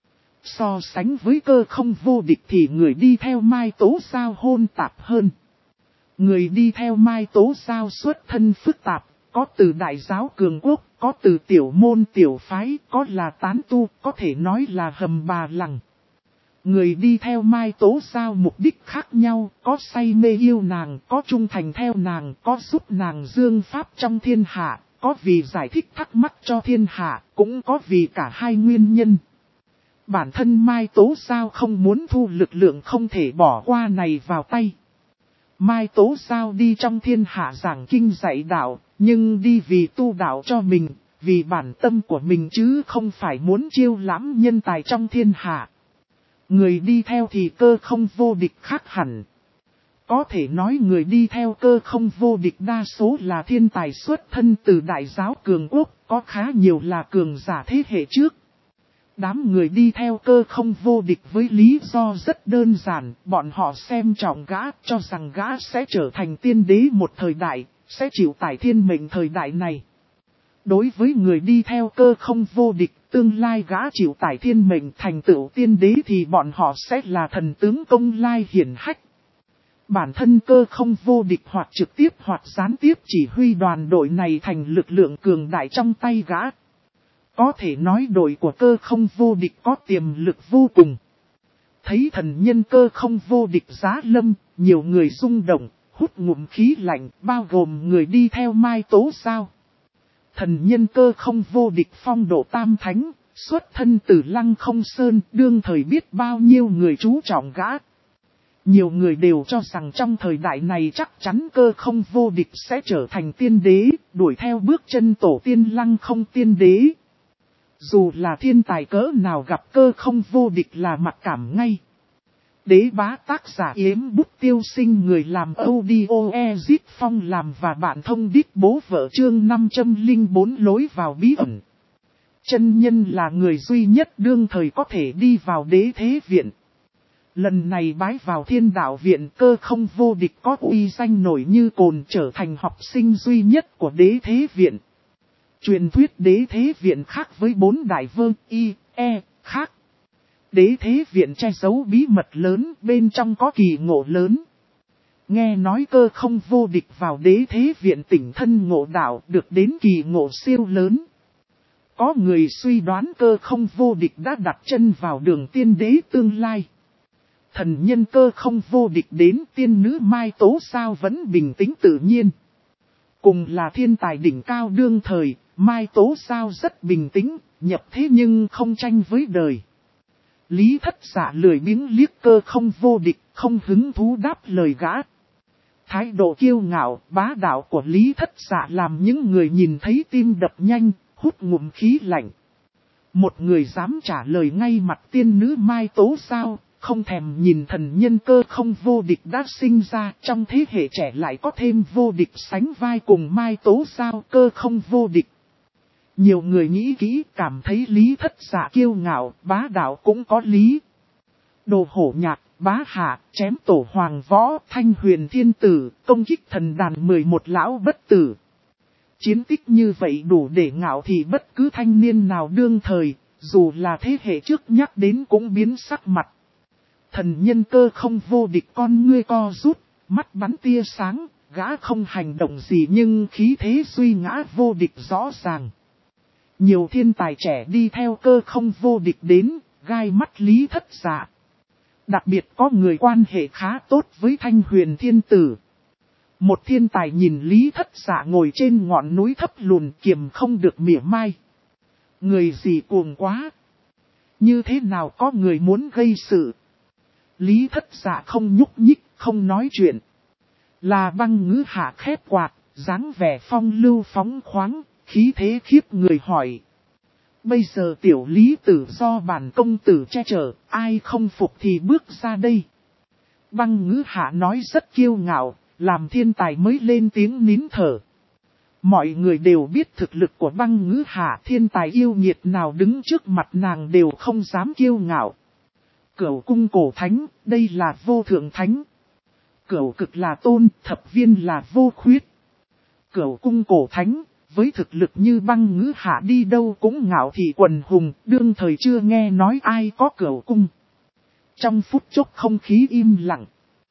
So sánh với cơ không vô địch thì người đi theo Mai Tố Giao hôn tạp hơn. Người đi theo Mai Tố Giao xuất thân phức tạp, có từ đại giáo cường quốc, có từ tiểu môn tiểu phái, có là tán tu, có thể nói là hầm bà lằng. Người đi theo Mai Tố Giao mục đích khác nhau, có say mê yêu nàng, có trung thành theo nàng, có giúp nàng dương pháp trong thiên hạ, có vì giải thích thắc mắc cho thiên hạ, cũng có vì cả hai nguyên nhân. Bản thân Mai Tố Giao không muốn thu lực lượng không thể bỏ qua này vào tay. Mai Tố Giao đi trong thiên hạ giảng kinh dạy đạo, nhưng đi vì tu đạo cho mình, vì bản tâm của mình chứ không phải muốn chiêu lãm nhân tài trong thiên hạ. Người đi theo thì cơ không vô địch khác hẳn. Có thể nói người đi theo cơ không vô địch đa số là thiên tài xuất thân từ đại giáo cường quốc, có khá nhiều là cường giả thế hệ trước. Đám người đi theo cơ không vô địch với lý do rất đơn giản, bọn họ xem trọng gã, cho rằng gã sẽ trở thành tiên đế một thời đại, sẽ chịu tải thiên mệnh thời đại này. Đối với người đi theo cơ không vô địch, tương lai gã chịu tải thiên mệnh thành tựu tiên đế thì bọn họ sẽ là thần tướng công lai hiển hách. Bản thân cơ không vô địch hoặc trực tiếp hoặc gián tiếp chỉ huy đoàn đội này thành lực lượng cường đại trong tay gã. Có thể nói đội của cơ không vô địch có tiềm lực vô cùng. Thấy thần nhân cơ không vô địch giá lâm, nhiều người rung động, hút ngụm khí lạnh, bao gồm người đi theo Mai Tố Sao. Thần nhân cơ không vô địch phong độ tam thánh, xuất thân từ Lăng Không Sơn, đương thời biết bao nhiêu người chú trọng gã. Nhiều người đều cho rằng trong thời đại này chắc chắn cơ không vô địch sẽ trở thành tiên đế, đuổi theo bước chân tổ tiên Lăng Không tiên đế. Dù là thiên tài cỡ nào gặp cơ không vô địch là mặc cảm ngay. Đế bá tác giả Yếm Bút Tiêu Sinh, người làm audio Ezit Phong làm và bạn thông đít bố vợ chương 504 lối vào bí ẩn. Chân nhân là người duy nhất đương thời có thể đi vào đế thế viện. Lần này bái vào thiên đạo viện, cơ không vô địch có uy danh nổi như cồn, trở thành học sinh duy nhất của đế thế viện. Truyền thuyết đế thế viện khác với 4 đại vương y, e, khác. Đế thế viện che giấu bí mật lớn, bên trong có kỳ ngộ lớn. Nghe nói cơ không vô địch vào đế thế viện tỉnh thân ngộ đạo, được đến kỳ ngộ siêu lớn. Có người suy đoán cơ không vô địch đã đặt chân vào đường tiên đế tương lai. Thần nhân cơ không vô địch đến, tiên nữ Mai Tố Sao vẫn bình tĩnh tự nhiên. Cùng là thiên tài đỉnh cao đương thời, Mai Tố Sao rất bình tĩnh, nhập thế nhưng không tranh với đời. Lý Thất Dạ lười biếng liếc cơ không vô địch, không hứng thú đáp lời gã. Thái độ kiêu ngạo, bá đạo của Lý Thất Dạ làm những người nhìn thấy tim đập nhanh, hút ngụm khí lạnh. Một người dám trả lời ngay mặt tiên nữ Mai Tố Sao, không thèm nhìn thần nhân cơ không vô địch đã sinh ra, trong thế hệ trẻ lại có thêm vô địch sánh vai cùng Mai Tố Sao, cơ không vô địch. Nhiều người nghĩ kỹ, cảm thấy Lý Thất Dạ kiêu ngạo, bá đạo cũng có lý. Đồ hổ nhạc, bá hạ, chém tổ hoàng võ, thanh huyền thiên tử, công kích thần đàn 11 lão bất tử. Chiến tích như vậy đủ để ngạo thì bất cứ thanh niên nào đương thời, dù là thế hệ trước nhắc đến cũng biến sắc mặt. Thần nhân cơ không vô địch, con ngươi co rút, mắt bắn tia sáng, gã không hành động gì nhưng khí thế suy ngã vô địch rõ ràng. Nhiều thiên tài trẻ đi theo cơ không vô địch đến, gai mắt Lý Thất Dạ. Đặc biệt có người quan hệ khá tốt với thanh huyền thiên tử. Một thiên tài nhìn Lý Thất Dạ ngồi trên ngọn núi thấp lùn kiềm không được mỉa mai. Người gì cuồng quá. Như thế nào có người muốn gây sự. Lý Thất Dạ không nhúc nhích, không nói chuyện. Là Băng Ngữ Hạ khép quạt, dáng vẻ phong lưu phóng khoáng, khí thế khiếp người hỏi. Bây giờ tiểu Lý tử do bản công tử che chở, ai không phục thì bước ra đây. Băng Ngữ Hạ nói rất kiêu ngạo, làm thiên tài mới lên tiếng nín thở. Mọi người đều biết thực lực của Băng Ngữ Hạ, thiên tài yêu nghiệt nào đứng trước mặt nàng đều không dám kiêu ngạo. Cửu cung cổ thánh, đây là vô thượng thánh. Cửu cực là tôn, thập viên là vô khuyết. Cửu cung cổ thánh, với thực lực như Băng Ngữ Hạ đi đâu cũng ngạo thị quần hùng, đương thời chưa nghe nói ai có cửu cung. Trong phút chốc không khí im lặng.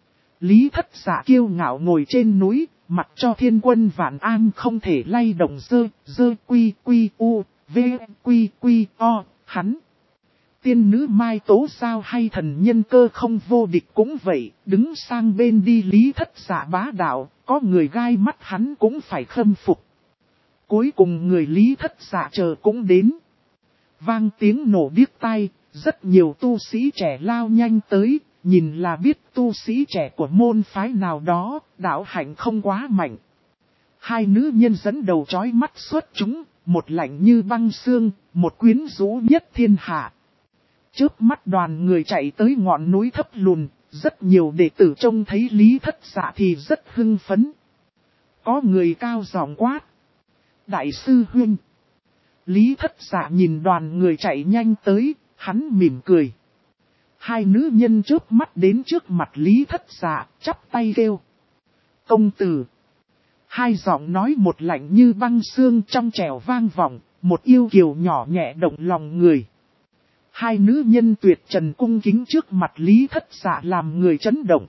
Lý Thất Dạ kiêu ngạo ngồi trên núi, mặc cho thiên quân vạn an không thể lay động dơ quy quy u, v quy quy o, hắn. Tiên nữ Mai Tố Sao hay thần nhân cơ không vô địch cũng vậy, đứng sang bên đi Lý Thất Dạ bá đạo, có người gai mắt hắn cũng phải khâm phục. Cuối cùng người Lý Thất Dạ chờ cũng đến. Vang tiếng nổ điếc tai, rất nhiều tu sĩ trẻ lao nhanh tới, nhìn là biết tu sĩ trẻ của môn phái nào đó, đạo hạnh không quá mạnh. Hai nữ nhân dẫn đầu chói mắt xuất chúng, một lạnh như băng xương, một quyến rũ nhất thiên hạ. Chớp mắt đoàn người chạy tới ngọn núi thấp lùn, rất nhiều đệ tử trông thấy Lý Thất Dạ thì rất hưng phấn. Có người cao giọng quát. Đại sư huynh. Lý Thất Dạ nhìn đoàn người chạy nhanh tới, hắn mỉm cười. Hai nữ nhân chớp mắt đến trước mặt Lý Thất Dạ, chắp tay kêu. Công tử. Hai giọng nói một lạnh như băng xương trong trẻo vang vọng, một yêu kiều nhỏ nhẹ động lòng người. Hai nữ nhân tuyệt trần cung kính trước mặt Lý Thất Dạ làm người chấn động.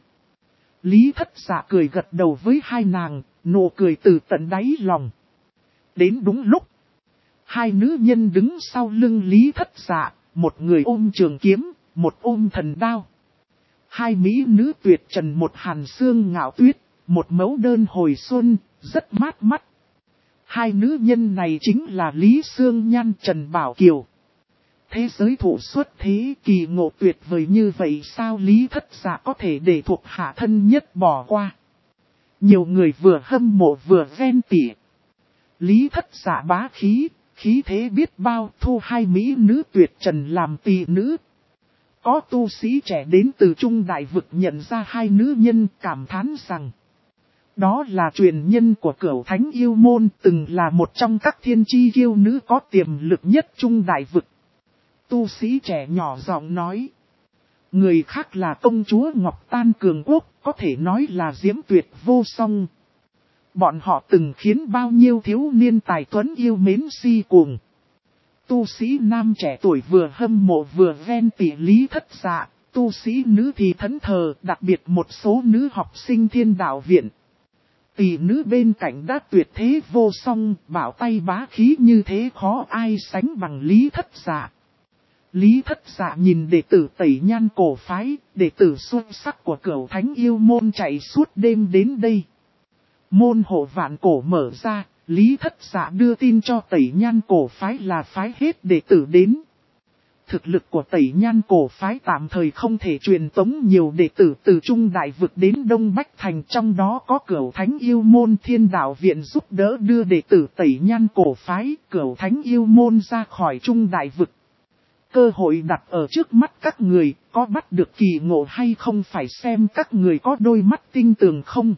Lý Thất Dạ cười gật đầu với hai nàng, nụ cười từ tận đáy lòng. Đến đúng lúc, hai nữ nhân đứng sau lưng Lý Thất Dạ, một người ôm trường kiếm, một ôm thần đao. Hai mỹ nữ tuyệt trần, một hàn xương ngạo tuyết, một mẫu đơn hồi xuân, rất mát mắt. Hai nữ nhân này chính là Lý Sương Nhan, Trần Bảo Kiều. Thế giới thủ xuất thế kỳ ngộ tuyệt vời như vậy sao Lý Thất Dạ có thể để thuộc hạ thân nhất bỏ qua. Nhiều người vừa hâm mộ vừa ghen tị. Lý Thất Dạ bá khí, khí thế biết bao, thu hai mỹ nữ tuyệt trần làm tỳ nữ. Có tu sĩ trẻ đến từ Trung Đại Vực nhận ra hai nữ nhân, cảm thán rằng đó là truyền nhân của Cửu Thánh Yêu Môn, từng là một trong các thiên chi kiêu nữ có tiềm lực nhất Trung Đại Vực. Tu sĩ trẻ nhỏ giọng nói. Người khác là công chúa Ngọc Tan Cường Quốc, có thể nói là diễm tuyệt vô song. Bọn họ từng khiến bao nhiêu thiếu niên tài tuấn yêu mến si cuồng. Tu sĩ nam trẻ tuổi vừa hâm mộ vừa ghen tị Lý Thất Dạ, tu sĩ nữ thì thẫn thờ, đặc biệt một số nữ học sinh Thiên Đạo Viện. Tỷ nữ bên cạnh đã tuyệt thế vô song, bảo tay bá khí như thế khó ai sánh bằng Lý Thất Dạ. Lý Thất Dạ nhìn đệ tử Tẩy Nhan cổ phái, đệ tử xuất sắc của Cửu Thánh Yêu Môn chạy suốt đêm đến đây. Môn hộ Vạn Cổ mở ra, Lý Thất Dạ đưa tin cho Tẩy Nhan cổ phái là phái hết đệ tử đến. Thực lực của Tẩy Nhan cổ phái tạm thời không thể truyền tống nhiều đệ tử từ Trung Đại Vực đến Đông Bách Thành, trong đó có Cửu Thánh Yêu Môn Thiên Đạo Viện giúp đỡ đưa đệ tử Tẩy Nhan cổ phái, Cửu Thánh Yêu Môn ra khỏi Trung Đại Vực. Cơ hội đặt ở trước mắt các người, có bắt được kỳ ngộ hay không phải xem các người có đôi mắt tinh tường không.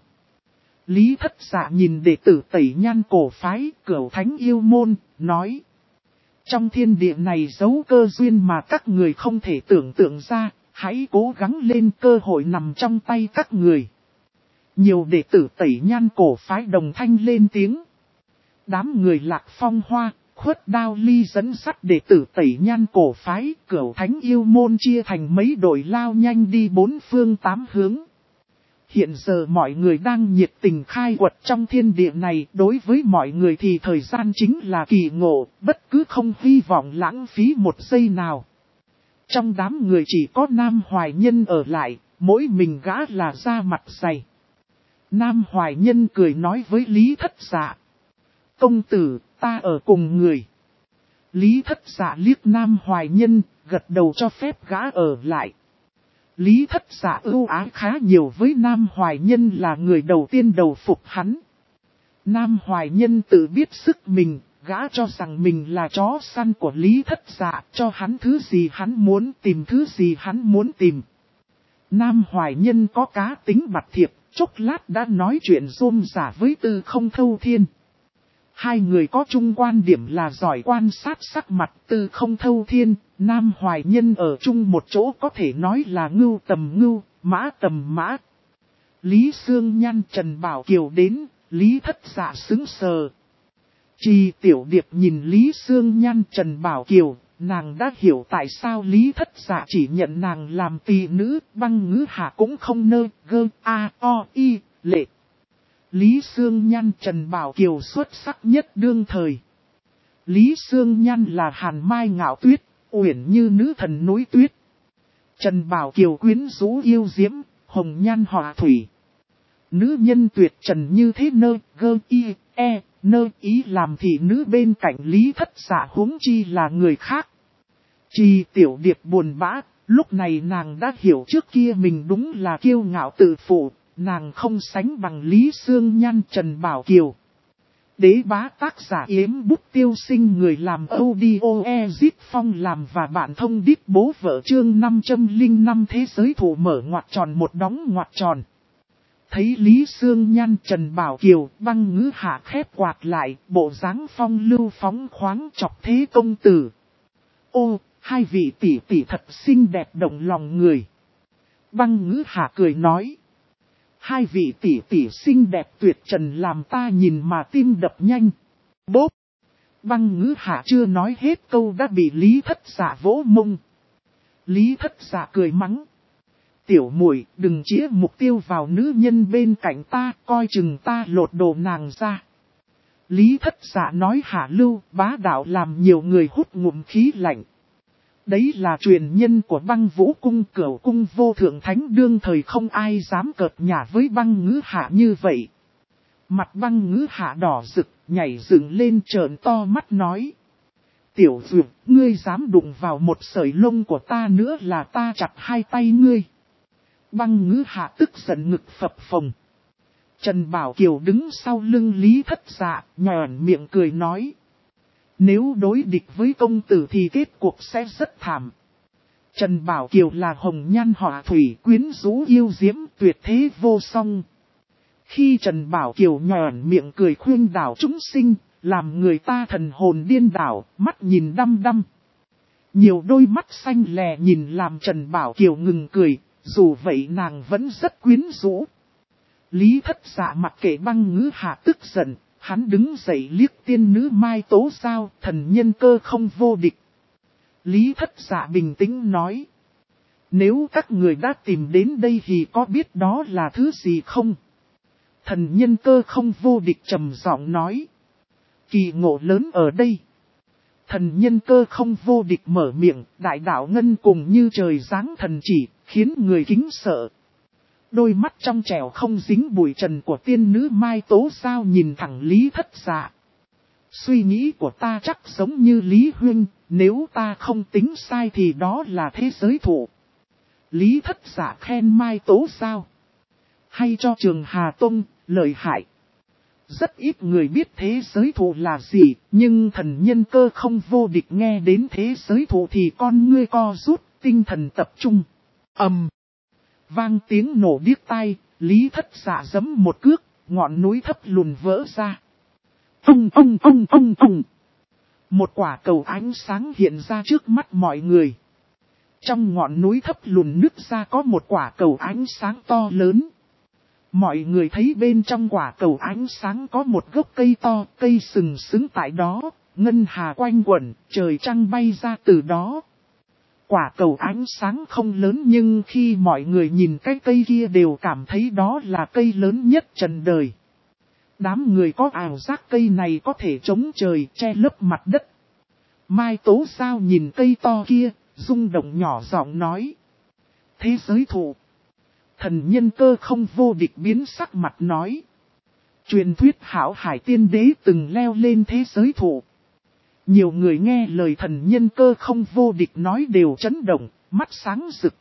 Lý Thất Dạ nhìn đệ tử Tẩy Nhan cổ phái, Cửu Thánh Yêu Môn, nói. Trong thiên địa này giấu cơ duyên mà các người không thể tưởng tượng ra, hãy cố gắng lên, cơ hội nằm trong tay các người. Nhiều đệ tử Tẩy Nhan cổ phái đồng thanh lên tiếng. Đám người Lạc Phong Hoa, Khuất Đao Ly dẫn dắt đệ tử Tẩy Nhan cổ phái, Cửu Thánh Yêu Môn chia thành mấy đội lao nhanh đi bốn phương tám hướng. Hiện giờ mọi người đang nhiệt tình khai quật trong thiên địa này, đối với mọi người thì thời gian chính là kỳ ngộ, bất cứ không hy vọng lãng phí một giây nào. Trong đám người chỉ có Nam Hoài Nhân ở lại, mỗi mình gã là da mặt dày. Nam Hoài Nhân cười nói với Lý Thất Dạ. Công tử, ta ở cùng người. Lý Thất Dạ liếc Nam Hoài Nhân, gật đầu cho phép gã ở lại. Lý Thất Dạ ưu ái khá nhiều với Nam Hoài Nhân, là người đầu tiên đầu phục hắn. Nam Hoài Nhân tự biết sức mình, gã cho rằng mình là chó săn của Lý Thất Dạ, cho hắn thứ gì hắn muốn, tìm thứ gì hắn muốn tìm. Nam Hoài Nhân có cá tính bặt thiệp, chốc lát đã nói chuyện rôm rả với Tư Không Thâu Thiên. Hai người có chung quan điểm là giỏi quan sát sắc mặt. Tư Không Thâu Thiên, Nam Hoài Nhân ở chung một chỗ có thể nói là ngưu tầm ngưu, mã tầm mã. Lý Sương Nhan, Trần Bảo Kiều đến, Lý Thất Dạ sững sờ. Trì Tiểu Điệp nhìn Lý Sương Nhan, Trần Bảo Kiều, nàng đã hiểu tại sao Lý Thất Dạ chỉ nhận nàng làm tỳ nữ. Băng Ngữ Hạ cũng không nơ gơ a o y lệ. Lý Sương Nhan, Trần Bảo Kiều xuất sắc nhất đương thời. Lý Sương Nhan là hàn mai ngạo tuyết, uyển như nữ thần núi tuyết. Trần Bảo Kiều quyến rũ yêu diễm, hồng nhan họa thủy. Nữ nhân tuyệt trần như thế nơ gơ y e nơ ý làm thị nữ bên cạnh Lý Thất Dạ, huống chi là người khác. Trì Tiểu Điệp buồn bã, lúc này nàng đã hiểu trước kia mình đúng là kiêu ngạo tự phụ. Nàng không sánh bằng Lý Sương Nhan, Trần Bảo Kiều. Đế bá tác giả Yếm Bút Tiêu Sinh, người làm audio Ezit Phong làm và bạn thông đít bố vợ chương 505 thế giới thủ mở ngoặc tròn một đóng ngoặc tròn. Thấy Lý Sương Nhan, Trần Bảo Kiều, Băng Ngữ Hạ khép quạt lại, bộ dáng phong lưu phóng khoáng chọc thế công tử. Ô, hai vị tỷ tỷ thật xinh đẹp động lòng người. Băng Ngữ Hạ cười nói. Hai vị tỷ tỷ xinh đẹp tuyệt trần làm ta nhìn mà tim đập nhanh. Bốp! Băng Ngữ Hạ chưa nói hết câu đã bị Lý Thất Dạ vỗ mông. Lý Thất Dạ cười mắng. Tiểu muội đừng chĩa mục tiêu vào nữ nhân bên cạnh ta, coi chừng ta lột đồ nàng ra. Lý Thất Dạ nói hạ lưu, bá đạo làm nhiều người hút ngụm khí lạnh. Đấy là truyền nhân của Băng Vũ Cung, Cửu Cung vô thượng thánh, đương thời không ai dám cợt nhả với Băng Ngữ Hạ như vậy. Mặt Băng Ngữ Hạ đỏ rực, nhảy dựng lên trợn to mắt nói. Tiểu dược, ngươi dám đụng vào một sợi lông của ta nữa là ta chặt hai tay ngươi. Băng Ngữ Hạ tức giận ngực phập phồng. Trần Bảo Kiều đứng sau lưng Lý Thất Dạ, nhòn miệng cười nói. Nếu đối địch với công tử thì kết cuộc sẽ rất thảm. Trần Bảo Kiều là hồng nhan họa thủy, quyến rũ yêu diễm, tuyệt thế vô song. Khi Trần Bảo Kiều nhòn miệng cười khuyên đảo chúng sinh, làm người ta thần hồn điên đảo, mắt nhìn đăm đăm. Nhiều đôi mắt xanh lè nhìn làm Trần Bảo Kiều ngừng cười, dù vậy nàng vẫn rất quyến rũ. Lý Thất Dạ mặc kệ Băng Ngữ Hạ tức giận, hắn đứng dậy liếc tiên nữ Mai Tố Giao, thần nhân cơ không vô địch. Lý Thất Dạ bình tĩnh nói. Nếu các người đã tìm đến đây thì có biết đó là thứ gì không? Thần nhân cơ không vô địch trầm giọng nói. Kỳ ngộ lớn ở đây. Thần nhân cơ không vô địch mở miệng, đại đạo ngân cùng như trời giáng thần chỉ, khiến người kính sợ. Đôi mắt trong trẻo không dính bụi trần của tiên nữ Mai Tố Giao nhìn thẳng Lý Thất Dạ. Suy nghĩ của ta chắc giống như Lý Huyên, nếu ta không tính sai thì đó là thế giới thụ. Lý Thất Dạ khen Mai Tố Giao. Hay cho Trường Hà Tông, lợi hại. Rất ít người biết thế giới thụ là gì, nhưng thần nhân cơ không vô địch nghe đến thế giới thụ thì con ngươi co rút, tinh thần tập trung. Vang tiếng nổ điếc tai, Lý Thất Dạ giẫm một cước, ngọn núi thấp lùn vỡ ra. Một quả cầu ánh sáng hiện ra trước mắt mọi người. Trong ngọn núi thấp lùn nứt ra có một quả cầu ánh sáng to lớn. Mọi người thấy bên trong quả cầu ánh sáng có một gốc cây to, cây sừng sững tại đó, ngân hà quanh quẩn, trời trăng bay ra từ đó. Quả cầu ánh sáng không lớn nhưng khi mọi người nhìn cái cây kia đều cảm thấy đó là cây lớn nhất trần đời. Đám người có ảo giác cây này có thể chống trời che lấp mặt đất. Mai Tố Giao nhìn cây to kia, rung động nhỏ giọng nói. Thế giới thụ. Thần nhân cơ không vô địch biến sắc mặt nói. Truyền thuyết hảo hải tiên đế từng leo lên thế giới thụ. Nhiều người nghe lời thần nhân cơ không vô địch nói đều chấn động, mắt sáng rực.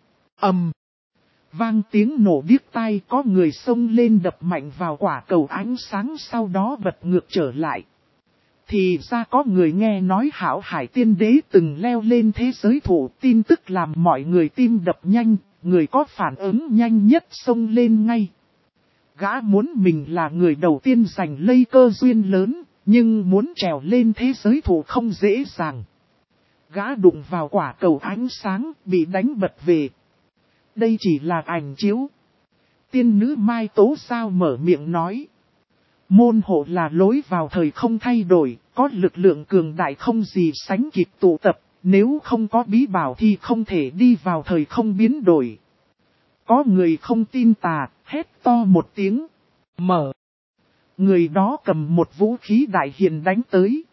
Vang tiếng nổ điếc tai, có người xông lên đập mạnh vào quả cầu ánh sáng sau đó bật ngược trở lại. Thì ra có người nghe nói hảo hải tiên đế từng leo lên thế giới thụ, tin tức làm mọi người tim đập nhanh, người có phản ứng nhanh nhất xông lên ngay. Gã muốn mình là người đầu tiên giành lây cơ duyên lớn, nhưng muốn trèo lên thế giới thụ không dễ dàng. Gã đụng vào quả cầu ánh sáng, bị đánh bật về. Đây chỉ là ảnh chiếu. Tiên nữ Mai Tố Giao mở miệng nói. Môn hộ là lối vào thời không thay đổi, có lực lượng cường đại không gì sánh kịp tụ tập, nếu không có bí bảo thì không thể đi vào thời không biến đổi. Có người không tin tà, hét to một tiếng. Mở. Người đó cầm một vũ khí đại hiền đánh tới.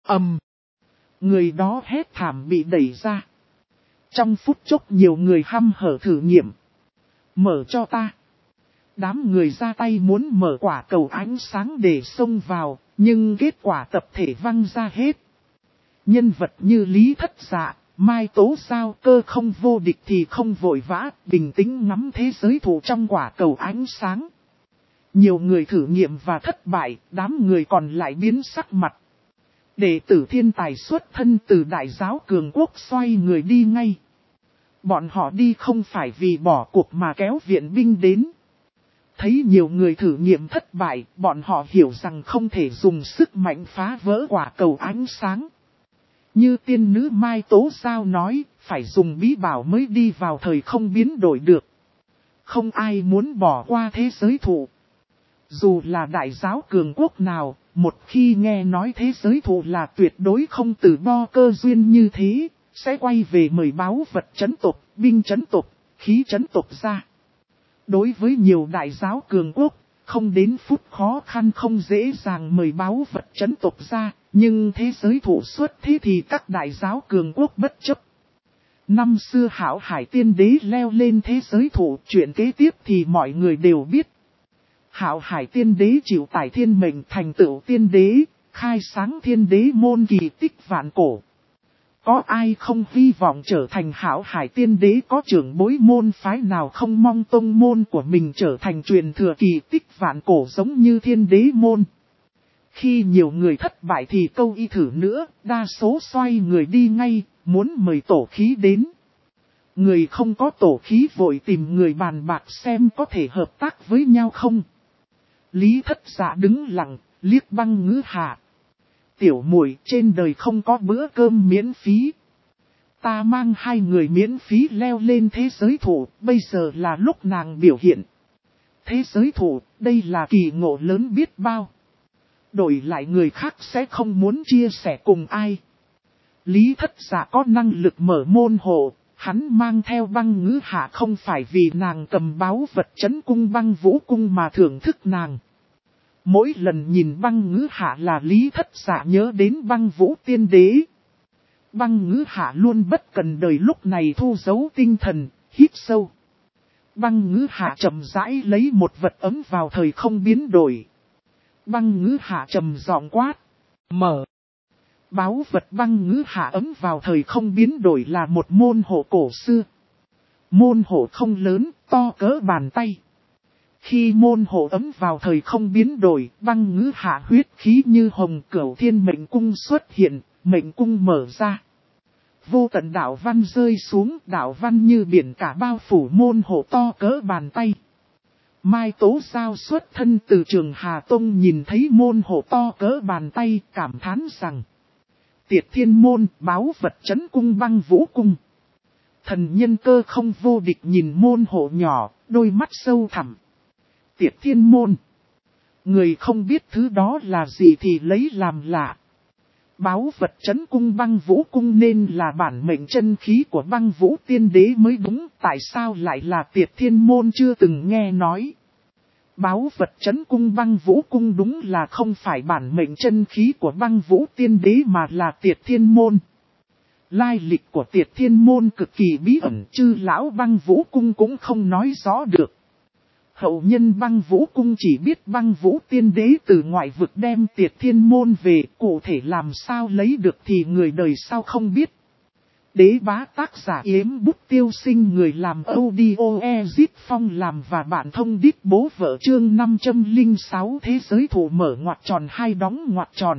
Người đó hét thảm bị đẩy ra. Trong phút chốc nhiều người hăm hở thử nghiệm. Mở cho ta. Đám người ra tay muốn mở quả cầu ánh sáng để xông vào, nhưng kết quả tập thể văng ra hết. Nhân vật như Lý Thất Dạ, Mai Tố Giao, cơ không vô địch thì không vội vã, bình tĩnh ngắm thế giới thụ trong quả cầu ánh sáng. Nhiều người thử nghiệm và thất bại, đám người còn lại biến sắc mặt. Đệ tử thiên tài xuất thân từ đại giáo cường quốc xoay người đi ngay. Bọn họ đi không phải vì bỏ cuộc mà kéo viện binh đến. Thấy nhiều người thử nghiệm thất bại, bọn họ hiểu rằng không thể dùng sức mạnh phá vỡ quả cầu ánh sáng. Như tiên nữ Mai Tố Giao nói, phải dùng bí bảo mới đi vào thời không biến đổi được. Không ai muốn bỏ qua thế giới thụ. Dù là đại giáo cường quốc nào, một khi nghe nói thế giới thụ là tuyệt đối không từ bo cơ duyên như thế, sẽ quay về mời báu vật trấn tộc, binh trấn tộc, khí trấn tộc ra. Đối với nhiều đại giáo cường quốc, không đến phút khó khăn không dễ dàng mời báu vật trấn tộc ra, nhưng thế giới thụ xuất thế thì các đại giáo cường quốc bất chấp. Năm xưa Hạo Hải Tiên Đế leo lên thế giới thụ, chuyện kế tiếp thì mọi người đều biết. Hạo Hải Tiên Đế chịu tải thiên mệnh thành tựu tiên đế, khai sáng thiên đế môn kỳ tích vạn cổ. Có ai không hy vọng trở thành Hạo Hải Tiên Đế, có trưởng bối môn phái nào không mong tông môn của mình trở thành truyền thừa kỳ tích vạn cổ giống như thiên đế môn. Khi nhiều người thất bại thì câu y thử nữa, đa số xoay người đi ngay, muốn mời tổ khí đến. Người không có tổ khí vội tìm người bàn bạc xem có thể hợp tác với nhau không. Lý Thất Dạ đứng lặng, liếc Băng Ngữ Hạ. Tiểu muội, trên đời không có bữa cơm miễn phí. Ta mang hai người miễn phí leo lên thế giới thụ, bây giờ là lúc nàng biểu hiện. Thế giới thụ, đây là kỳ ngộ lớn biết bao. Đổi lại người khác sẽ không muốn chia sẻ cùng ai. Lý Thất Dạ có năng lực mở môn hộ, hắn mang theo Băng Ngữ Hạ không phải vì nàng cầm báu vật trấn cung Băng Vũ Cung mà thưởng thức nàng. Mỗi lần nhìn Băng Ngữ Hạ là Lý Thất Dạ nhớ đến Băng Vũ Tiên Đế. Băng Ngữ Hạ luôn bất cần đời lúc này thu giấu tinh thần, hít sâu. Băng Ngữ Hạ chậm rãi lấy một vật ấm vào thời không biến đổi. Băng Ngữ Hạ trầm giọng quát. Mở. Báu vật Băng Ngữ Hạ ấm vào thời không biến đổi là một môn hộ cổ xưa. Môn hộ không lớn, to cỡ bàn tay. Khi môn hộ ấm vào thời không biến đổi, Băng Ngữ Hạ huyết khí như hồng cửu thiên mệnh cung xuất hiện, mệnh cung mở ra. Vô tận đạo văn rơi xuống, đạo văn như biển cả bao phủ môn hộ to cỡ bàn tay. Mai Tố Giao xuất thân từ Trường Hà Tông nhìn thấy môn hộ to cỡ bàn tay, cảm thán rằng: Tiệt Thiên Môn, báu vật trấn cung Băng Vũ Cung. Thần nhân cơ không vô địch nhìn môn hộ nhỏ, đôi mắt sâu thẳm. Tiệt Thiên Môn. Người không biết thứ đó là gì thì lấy làm lạ. Báu vật trấn cung Băng Vũ Cung nên là bản mệnh chân khí của Băng Vũ Tiên Đế mới đúng, tại sao lại là Tiệt Thiên Môn chưa từng nghe nói. Báu vật trấn cung Băng Vũ Cung đúng là không phải bản mệnh chân khí của Băng Vũ Tiên Đế mà là Tiệt Thiên Môn. Lai lịch của Tiệt Thiên Môn cực kỳ bí ẩn, chư lão Băng Vũ Cung cũng không nói rõ được. Hậu nhân Băng Vũ Cung chỉ biết Băng Vũ Tiên Đế từ ngoại vực đem Tiệt Thiên Môn về, cụ thể làm sao lấy được thì người đời sau không biết. Đế Bá tác giả Yếm Bút Tiêu Sinh, người làm audio Ezit Phong làm và bản thông đít bố vợ chương 506 thế giới thụ mở ngoặc tròn hai đóng ngoặc tròn.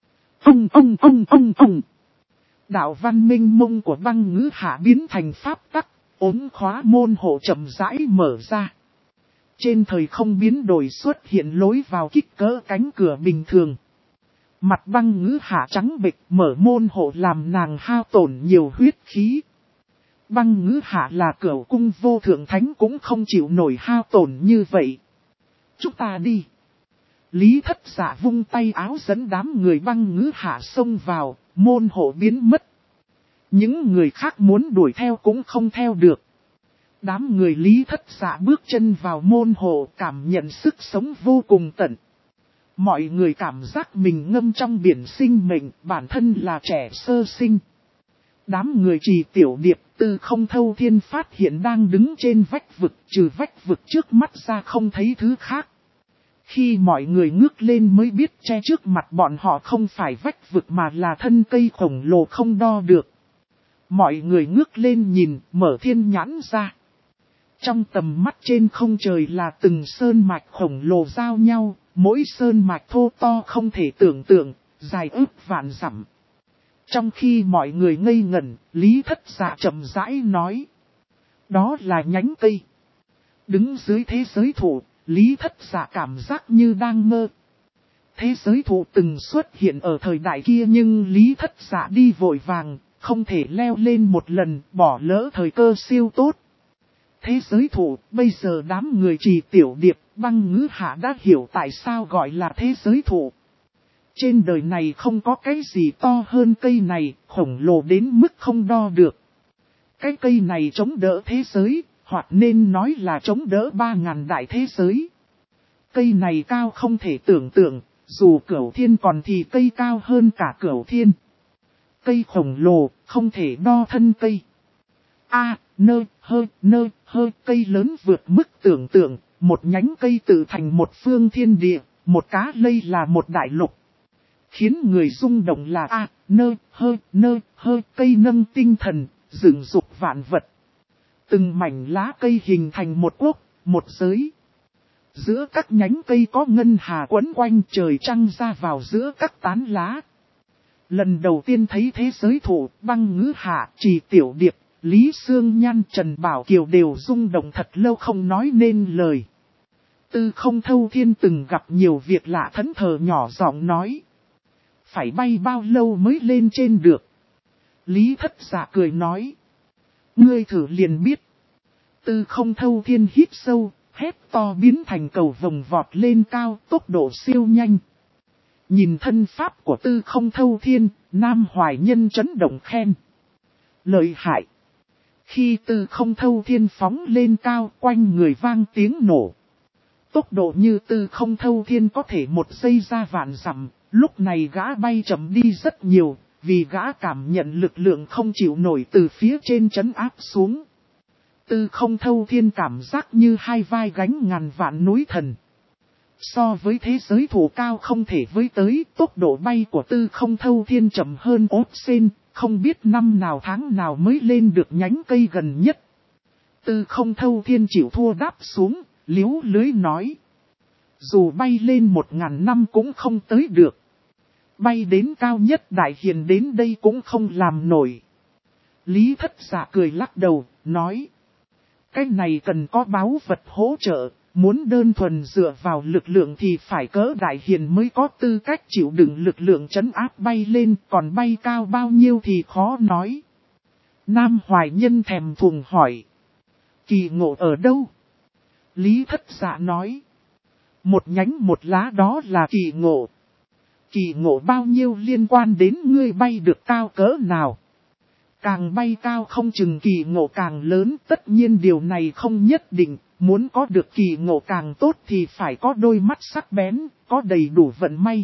Đạo văn minh mông của Băng Ngữ Hạ biến thành pháp tắc, ốm khóa môn hộ chậm rãi mở ra. Trên thời không biến đổi xuất hiện lối vào kích cỡ cánh cửa bình thường. Mặt Băng Ngữ Hạ trắng bệch, mở môn hộ làm nàng hao tổn nhiều huyết khí. Băng Ngữ Hạ là cửu cung vô thượng thánh cũng không chịu nổi hao tổn như vậy. Chúng ta đi. Lý Thất Dạ vung tay áo dẫn đám người Băng Ngữ Hạ xông vào, môn hộ biến mất. Những người khác muốn đuổi theo cũng không theo được. Đám người Lý Thất Dạ bước chân vào môn hộ, cảm nhận sức sống vô cùng tận. Mọi người cảm giác mình ngâm trong biển sinh mệnh, bản thân là trẻ sơ sinh. Đám người Trì Tiểu Điệp, Tư Không Thâu Thiên phát hiện đang đứng trên vách vực, trừ vách vực trước mắt ra không thấy thứ khác. Khi mọi người ngước lên mới biết che trước mặt bọn họ không phải vách vực mà là thân cây khổng lồ không đo được. Mọi người ngước lên nhìn, mở thiên nhãn ra. Trong tầm mắt trên không trời là từng sơn mạch khổng lồ giao nhau, mỗi sơn mạch thô to không thể tưởng tượng, dài ước vạn dặm. Trong khi mọi người ngây ngẩn, Lý Thất Dạ chậm rãi nói. Đó là nhánh cây. Đứng dưới thế giới thụ, Lý Thất Dạ cảm giác như đang mơ. Thế giới thụ từng xuất hiện ở thời đại kia nhưng Lý Thất Dạ đi vội vàng, không thể leo lên một lần, bỏ lỡ thời cơ siêu tốt. thế giới thụ, bây giờ đám người Trì Tiểu Điệp, Băng Ngữ Hạ đã hiểu tại sao gọi là thế giới thụ. Trên đời này không có cái gì to hơn cây này, khổng lồ đến mức không đo được. Cái cây này chống đỡ thế giới, hoặc nên nói là chống đỡ 3.000 đại thế giới. Cây này cao không thể tưởng tượng, dù Cửu Thiên còn thì cây cao hơn cả Cửu Thiên. Cây khổng lồ, không thể đo thân cây. Cây lớn vượt mức tưởng tượng, một nhánh cây tự thành một phương thiên địa, một cá lây là một đại lục. Khiến người rung động là cây nâng tinh thần, dựng dục vạn vật. Từng mảnh lá cây hình thành một quốc, một giới. Giữa các nhánh cây có ngân hà quấn quanh, trời trăng ra vào giữa các tán lá. Lần đầu tiên thấy thế giới thụ, Băng Ngữ Hạ, Trì Tiểu Điệp, Lý Sương Nhan, Trần Bảo Kiều đều rung động thật lâu không nói nên lời. Tư Không Thâu Thiên từng gặp nhiều việc lạ, thẫn thờ nhỏ giọng nói. Phải bay bao lâu mới lên trên được? Lý Thất Dạ cười nói. Ngươi thử liền biết. Tư Không Thâu Thiên hít sâu, hét to biến thành cầu vồng vọt lên cao, tốc độ siêu nhanh. Nhìn thân pháp của Tư Không Thâu Thiên, Nam Hoài Nhân chấn động khen. Lợi hại. Khi Tư Không Thâu Thiên phóng lên cao, quanh người vang tiếng nổ. Tốc độ như Tư Không Thâu Thiên có thể một giây ra vạn dặm, lúc này gã bay chậm đi rất nhiều, vì gã cảm nhận lực lượng không chịu nổi từ phía trên trấn áp xuống. Tư Không Thâu Thiên cảm giác như hai vai gánh ngàn vạn núi thần. So với thế giới thụ cao không thể với tới, tốc độ bay của Tư Không Thâu Thiên chậm hơn ốt sen, không biết năm nào tháng nào mới lên được nhánh cây gần nhất. Tư Không Thâu Thiên chịu thua đáp xuống, liếu lưới nói. Dù bay lên 1000 năm cũng không tới được. Bay đến cao nhất đại hiền đến đây cũng không làm nổi. Lý Thất Dạ cười lắc đầu, nói. Cái này cần có báu vật hỗ trợ, muốn đơn thuần dựa vào lực lượng thì phải cỡ đại hiền mới có tư cách chịu đựng lực lượng trấn áp bay lên, còn bay cao bao nhiêu thì khó nói. Nam Hoài Nhân thèm thuồng hỏi. Kỳ ngộ ở đâu? Lý Thất Dạ nói. Một nhánh một lá đó là kỳ ngộ. Kỳ ngộ bao nhiêu liên quan đến ngươi bay được cao cỡ nào. Càng bay cao không chừng kỳ ngộ càng lớn, tất nhiên điều này không nhất định, muốn có được kỳ ngộ càng tốt thì phải có đôi mắt sắc bén, có đầy đủ vận may.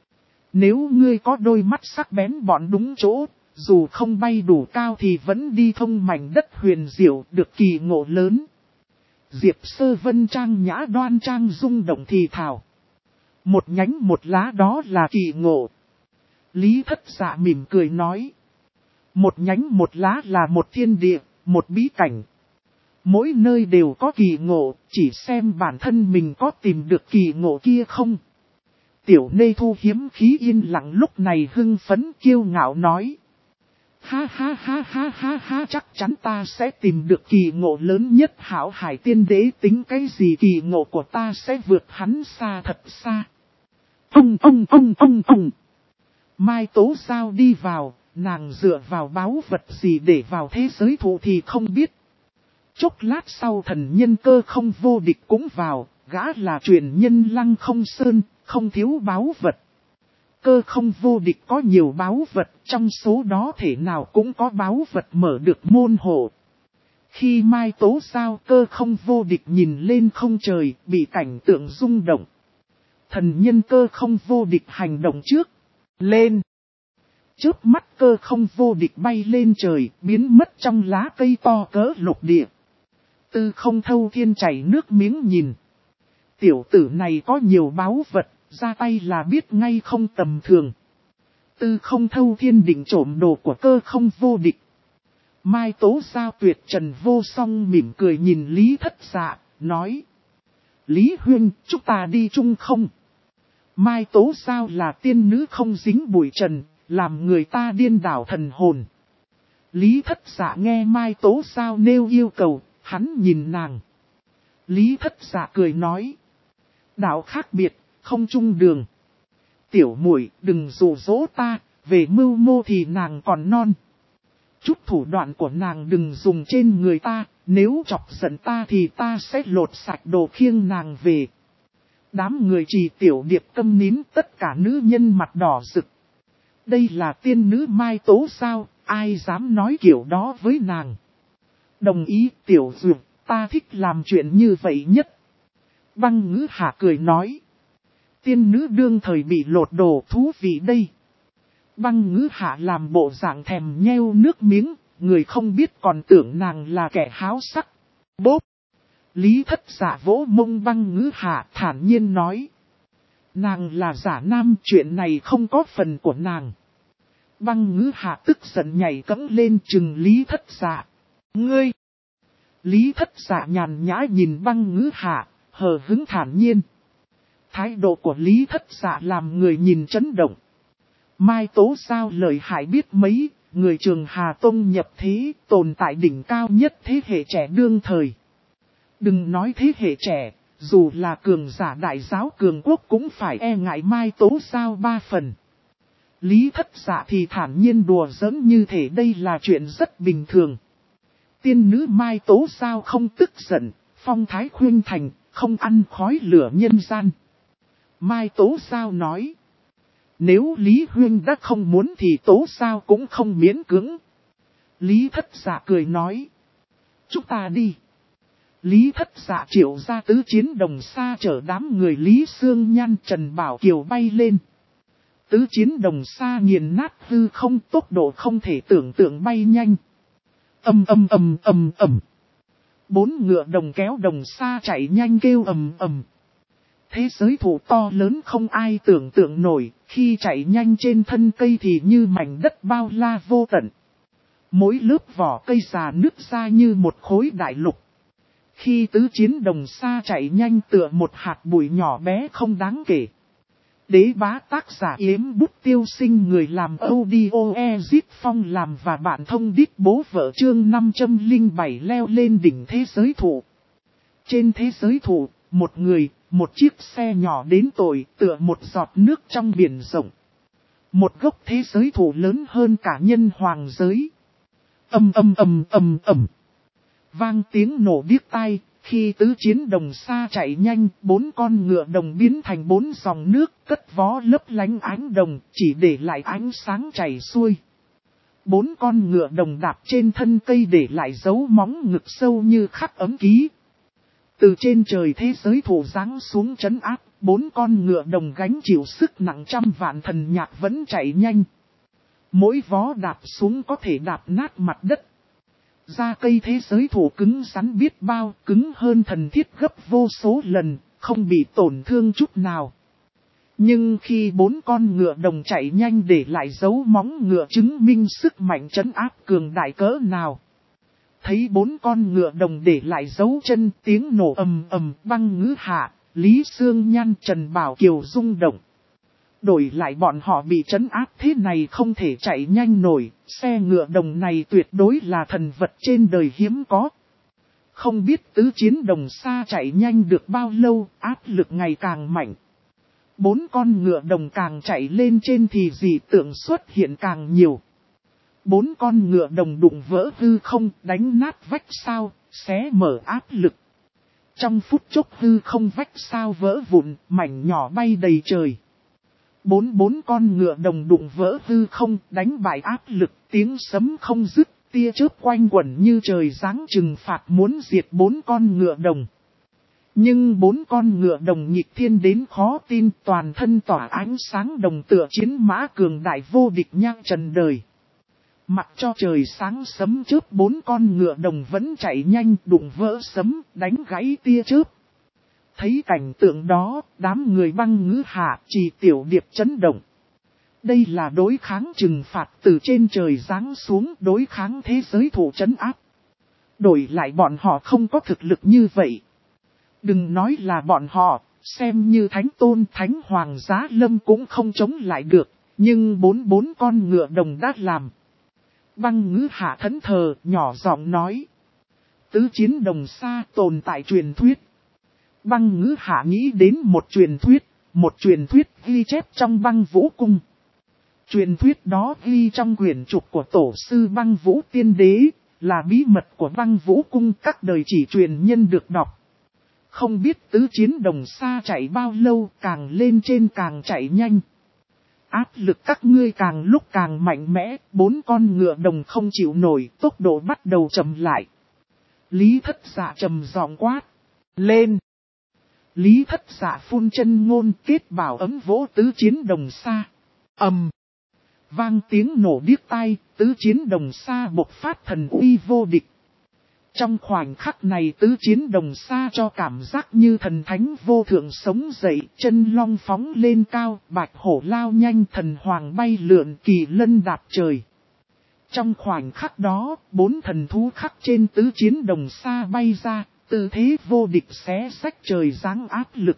Nếu ngươi có đôi mắt sắc bén bọn đúng chỗ, dù không bay đủ cao thì vẫn đi thông mảnh đất huyền diệu được kỳ ngộ lớn. Diệp Sơ Vân trang nhã đoan trang rung động thì thào. Một nhánh một lá đó là kỳ ngộ. Lý Thất Dạ mỉm cười nói. Một nhánh một lá là một thiên địa, một bí cảnh. Mỗi nơi đều có kỳ ngộ, chỉ xem bản thân mình có tìm được kỳ ngộ kia không. Tiểu Nê Thu hiếm khí yên lặng lúc này hưng phấn kiêu ngạo nói. Ha ha ha ha ha ha, chắc chắn ta sẽ tìm được kỳ ngộ lớn nhất. Hảo Hải Tiên Đế tính cái gì, kỳ ngộ của ta sẽ vượt hắn xa thật xa. Ông. Mai Tố Giao đi vào, nàng dựa vào báu vật gì để vào thế giới thụ thì không biết. Chốc lát sau thần nhân Cơ Không Vô Địch cũng vào, gã là truyền nhân Lăng Không Sơn, không thiếu báu vật. Cơ Không Vô Địch có nhiều báu vật, trong số đó thể nào cũng có báu vật mở được môn hộ. Khi Mai Tố Giao Cơ Không Vô Địch nhìn lên không trời, bị cảnh tượng rung động. Thần nhân Cơ Không Vô Địch hành động trước, lên. Chớp mắt Cơ Không Vô Địch bay lên trời, biến mất trong lá cây to cỡ lục địa. Tư Không Thâu Thiên chảy nước miếng nhìn. Tiểu tử này có nhiều báu vật, ra tay là biết ngay không tầm thường. Tư Không Thâu Thiên định trộm đồ của Cơ Không Vô Địch. Mai Tố Giao tuyệt trần vô song mỉm cười nhìn Lý Thất Dạ, nói. Lý Huynh, chúng ta đi chung không? Mai Tố Giao là tiên nữ không dính bụi trần, làm người ta điên đảo thần hồn. Lý Thất Dạ nghe Mai Tố Giao nêu yêu cầu, hắn nhìn nàng. Lý Thất Dạ cười nói. Đạo khác biệt, không chung đường. Tiểu muội đừng dụ dỗ ta, về mưu mô thì nàng còn non. Chút thủ đoạn của nàng đừng dùng trên người ta, nếu chọc giận ta thì ta sẽ lột sạch đồ khiêng nàng về. Đám người Trì Tiểu Điệp câm nín, tất cả nữ nhân mặt đỏ rực. Đây là tiên nữ Mai Tố sao, ai dám nói kiểu đó với nàng. Đồng ý Tiểu Dược, ta thích làm chuyện như vậy nhất. Băng Ngữ Hạ cười nói. Tiên nữ đương thời bị lột đồ thú vị đây. Băng Ngữ Hạ làm bộ dạng thèm nheo nước miếng, người không biết còn tưởng nàng là kẻ háo sắc. Bốp! Lý Thất Dạ vỗ mông Băng Ngữ Hạ thản nhiên nói. Nàng là giả nam, chuyện này không có phần của nàng. Băng Ngữ Hạ tức giận nhảy cẫng lên chừng Lý Thất Dạ. Ngươi! Lý Thất Dạ nhàn nhã nhìn Băng Ngữ Hạ, hờ hững thản nhiên. Thái độ của Lý Thất Dạ làm người nhìn chấn động. Mai Tố sao lời hại biết mấy, người Trường Hà Tông nhập thế, tồn tại đỉnh cao nhất thế hệ trẻ đương thời. Đừng nói thế hệ trẻ, dù là cường giả đại giáo cường quốc cũng phải e ngại Mai Tố sao 3 phần. Lý Thất Dạ thì thản nhiên đùa giỡn như thể đây là chuyện rất bình thường. Tiên nữ Mai Tố sao không tức giận, phong thái khuyên thành, không ăn khói lửa nhân gian. Mai Tố sao nói. Nếu Lý Huyên đã không muốn thì Tố sao cũng không miễn cưỡng. Lý Thất Dạ cười nói. Chúng ta đi. Lý Thất Dạ triệu ra tứ chiến đồng xa chở đám người Lý Sương Nhan Trần Bảo Kiều bay lên. Tứ chiến đồng xa nghiền nát hư không, tốc độ không thể tưởng tượng bay nhanh. Ầm. Bốn ngựa đồng kéo đồng xa chạy nhanh kêu ầm. Thế giới thủ to lớn không ai tưởng tượng nổi, khi chạy nhanh trên thân cây thì như mảnh đất bao la vô tận. Mỗi lớp vỏ cây già nứt ra như một khối đại lục. Khi tứ chiến đồng xa chạy nhanh tựa một hạt bụi nhỏ bé không đáng kể. Đế bá tác giả Yếm Bút Tiêu Sinh, người làm audio Ezit Phong làm và bạn thông đít bố vợ chương 507 leo lên đỉnh thế giới thủ. Trên thế giới thủ, một người, một chiếc xe nhỏ đến tội tựa một giọt nước trong biển rộng. Một gốc thế giới thủ lớn hơn cả nhân hoàng giới. Ầm. Vang tiếng nổ điếc tai, khi tứ chiến đồng xa chạy nhanh, 4 con ngựa đồng biến thành 4 dòng nước, cất vó lấp lánh ánh đồng, chỉ để lại ánh sáng chảy xuôi. 4 con ngựa đồng đạp trên thân cây để lại dấu móng ngực sâu như khắc ấm ký. Từ trên trời thế giới thủ giáng xuống trấn áp, 4 con ngựa đồng gánh chịu sức nặng trăm vạn thần nhạc vẫn chạy nhanh. Mỗi vó đạp xuống có thể đạp nát mặt đất. Da cây thế giới thủ cứng rắn biết bao, cứng hơn thần thiết gấp vô số lần, không bị tổn thương chút nào. Nhưng khi 4 con ngựa đồng chạy nhanh để lại dấu móng ngựa chứng minh sức mạnh trấn áp cường đại cỡ nào. Thấy 4 con ngựa đồng để lại dấu chân, tiếng nổ ầm, Băng Ngữ Hạ, Lý Sương Nhan Trần Bảo Kiều rung động. Đổi lại bọn họ bị trấn áp thế này không thể chạy nhanh nổi, xe ngựa đồng này tuyệt đối là thần vật trên đời hiếm có. Không biết tứ chiến đồng xa chạy nhanh được bao lâu, áp lực ngày càng mạnh. 4 con ngựa đồng càng chạy lên trên thì dị tượng xuất hiện càng nhiều. 4 con ngựa đồng đụng vỡ hư không, đánh nát vách sao, xé mở áp lực. Trong phút chốc hư không vách sao vỡ vụn, mảnh nhỏ bay đầy trời. 4 con ngựa đồng đụng vỡ hư không, đánh bại áp lực, tiếng sấm không dứt, tia chớp quanh quẩn như trời giáng trừng phạt muốn diệt 4 con ngựa đồng. Nhưng 4 con ngựa đồng nghịch thiên đến khó tin, toàn thân tỏa ánh sáng đồng tựa chiến mã cường đại vô địch nhang trần đời. Mặc cho trời sáng sấm chớp, 4 con ngựa đồng vẫn chạy nhanh, đụng vỡ sấm, đánh gãy tia chớp. Thấy cảnh tượng đó, đám người Băng Ngữ Hạ, Trì Tiểu Điệp chấn động. Đây là đối kháng trừng phạt từ trên trời giáng xuống, đối kháng thế giới thủ trấn áp. Đổi lại bọn họ không có thực lực như vậy. Đừng nói là bọn họ, xem như Thánh Tôn Thánh Hoàng Giá Lâm cũng không chống lại được, nhưng 4 con ngựa đồng đã làm. Băng Ngữ Hạ thẫn thờ, nhỏ giọng nói. Tứ chiến đồng xa tồn tại truyền thuyết. Băng Ngữ Hạ nghĩ đến một truyền thuyết ghi chép trong Băng Vũ Cung. Truyền thuyết đó ghi trong quyển trục của tổ sư Băng Vũ Tiên Đế, là bí mật của Băng Vũ Cung các đời chỉ truyền nhân được đọc. Không biết tứ chiến đồng xa chạy bao lâu, càng lên trên càng chạy nhanh. Áp lực các ngươi càng lúc càng mạnh mẽ, 4 con ngựa đồng không chịu nổi, tốc độ bắt đầu chậm lại. Lý Thất Dạ trầm giọng quát. Lên! Lý Thất Dạ phun chân ngôn kết bảo ấm vỗ tứ chiến đồng xa. Ầm! Vang tiếng nổ điếc tai, tứ chiến đồng xa bộc phát thần uy vô địch. Trong khoảnh khắc này tứ chiến đồng xa cho cảm giác như thần thánh vô thượng sống dậy, chân long phóng lên cao, bạch hổ lao nhanh, thần hoàng bay lượn, kỳ lân đạp trời. Trong khoảnh khắc đó, 4 thần thú khắc trên tứ chiến đồng xa bay ra, tư thế vô địch xé rách trời giáng áp lực.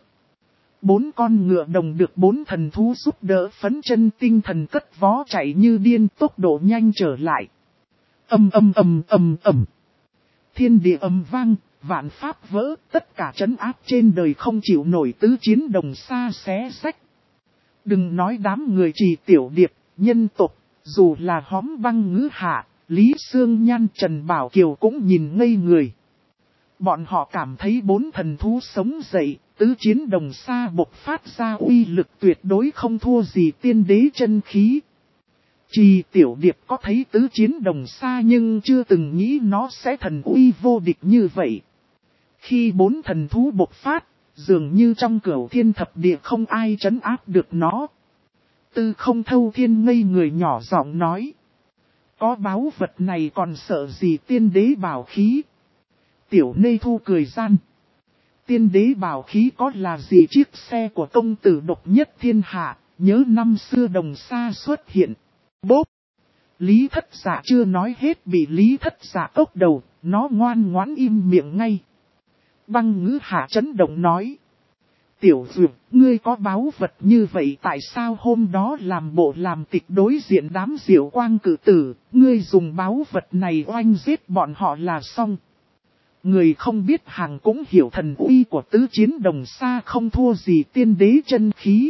4 con ngựa đồng được 4 thần thú giúp đỡ phấn chân tinh thần cất vó chạy như điên, tốc độ nhanh trở lại. Ầm ầm ầm ầm ầm. Thiên địa ầm vang, vạn pháp vỡ, tất cả trấn áp trên đời không chịu nổi tứ chiến đồng xa xé rách. Đừng nói đám người Trì Tiểu Điệp, nhân tộc, dù là Hóm Băng Ngữ Hạ, Lý Sương Nhan, Trần Bảo Kiều cũng nhìn ngây người. Bọn họ cảm thấy 4 thần thú sống dậy, tứ chiến đồng xa bộc phát ra uy lực tuyệt đối không thua gì tiên đế chân khí. Trì Tiểu Điệp có thấy tứ chiến đồng xa nhưng chưa từng nghĩ nó sẽ thần uy vô địch như vậy. Khi 4 thần thú bộc phát, dường như trong cửu thiên thập địa không ai trấn áp được nó. Tư Không Thâu Thiên ngây người nhỏ giọng nói. Có báu vật này còn sợ gì tiên đế bảo khí? Tiểu Nê Thu cười gian. Tiên đế bảo khí có là gì chiếc xe của công tử độc nhất thiên hạ, nhớ năm xưa đồng xa xuất hiện. Bốp! Lý Thất Dạ chưa nói hết bị Lý Thất Dạ ốc đầu, nó ngoan ngoãn im miệng ngay. Băng Ngữ Hạ chấn động nói. Tiểu Dược, ngươi có báu vật như vậy tại sao hôm đó làm bộ làm tịch đối diện đám Diệu Quang cử tử, ngươi dùng báu vật này oanh giết bọn họ là xong. Người không biết hàng cũng hiểu thần uy của tứ chiến đồng xa không thua gì tiên đế chân khí.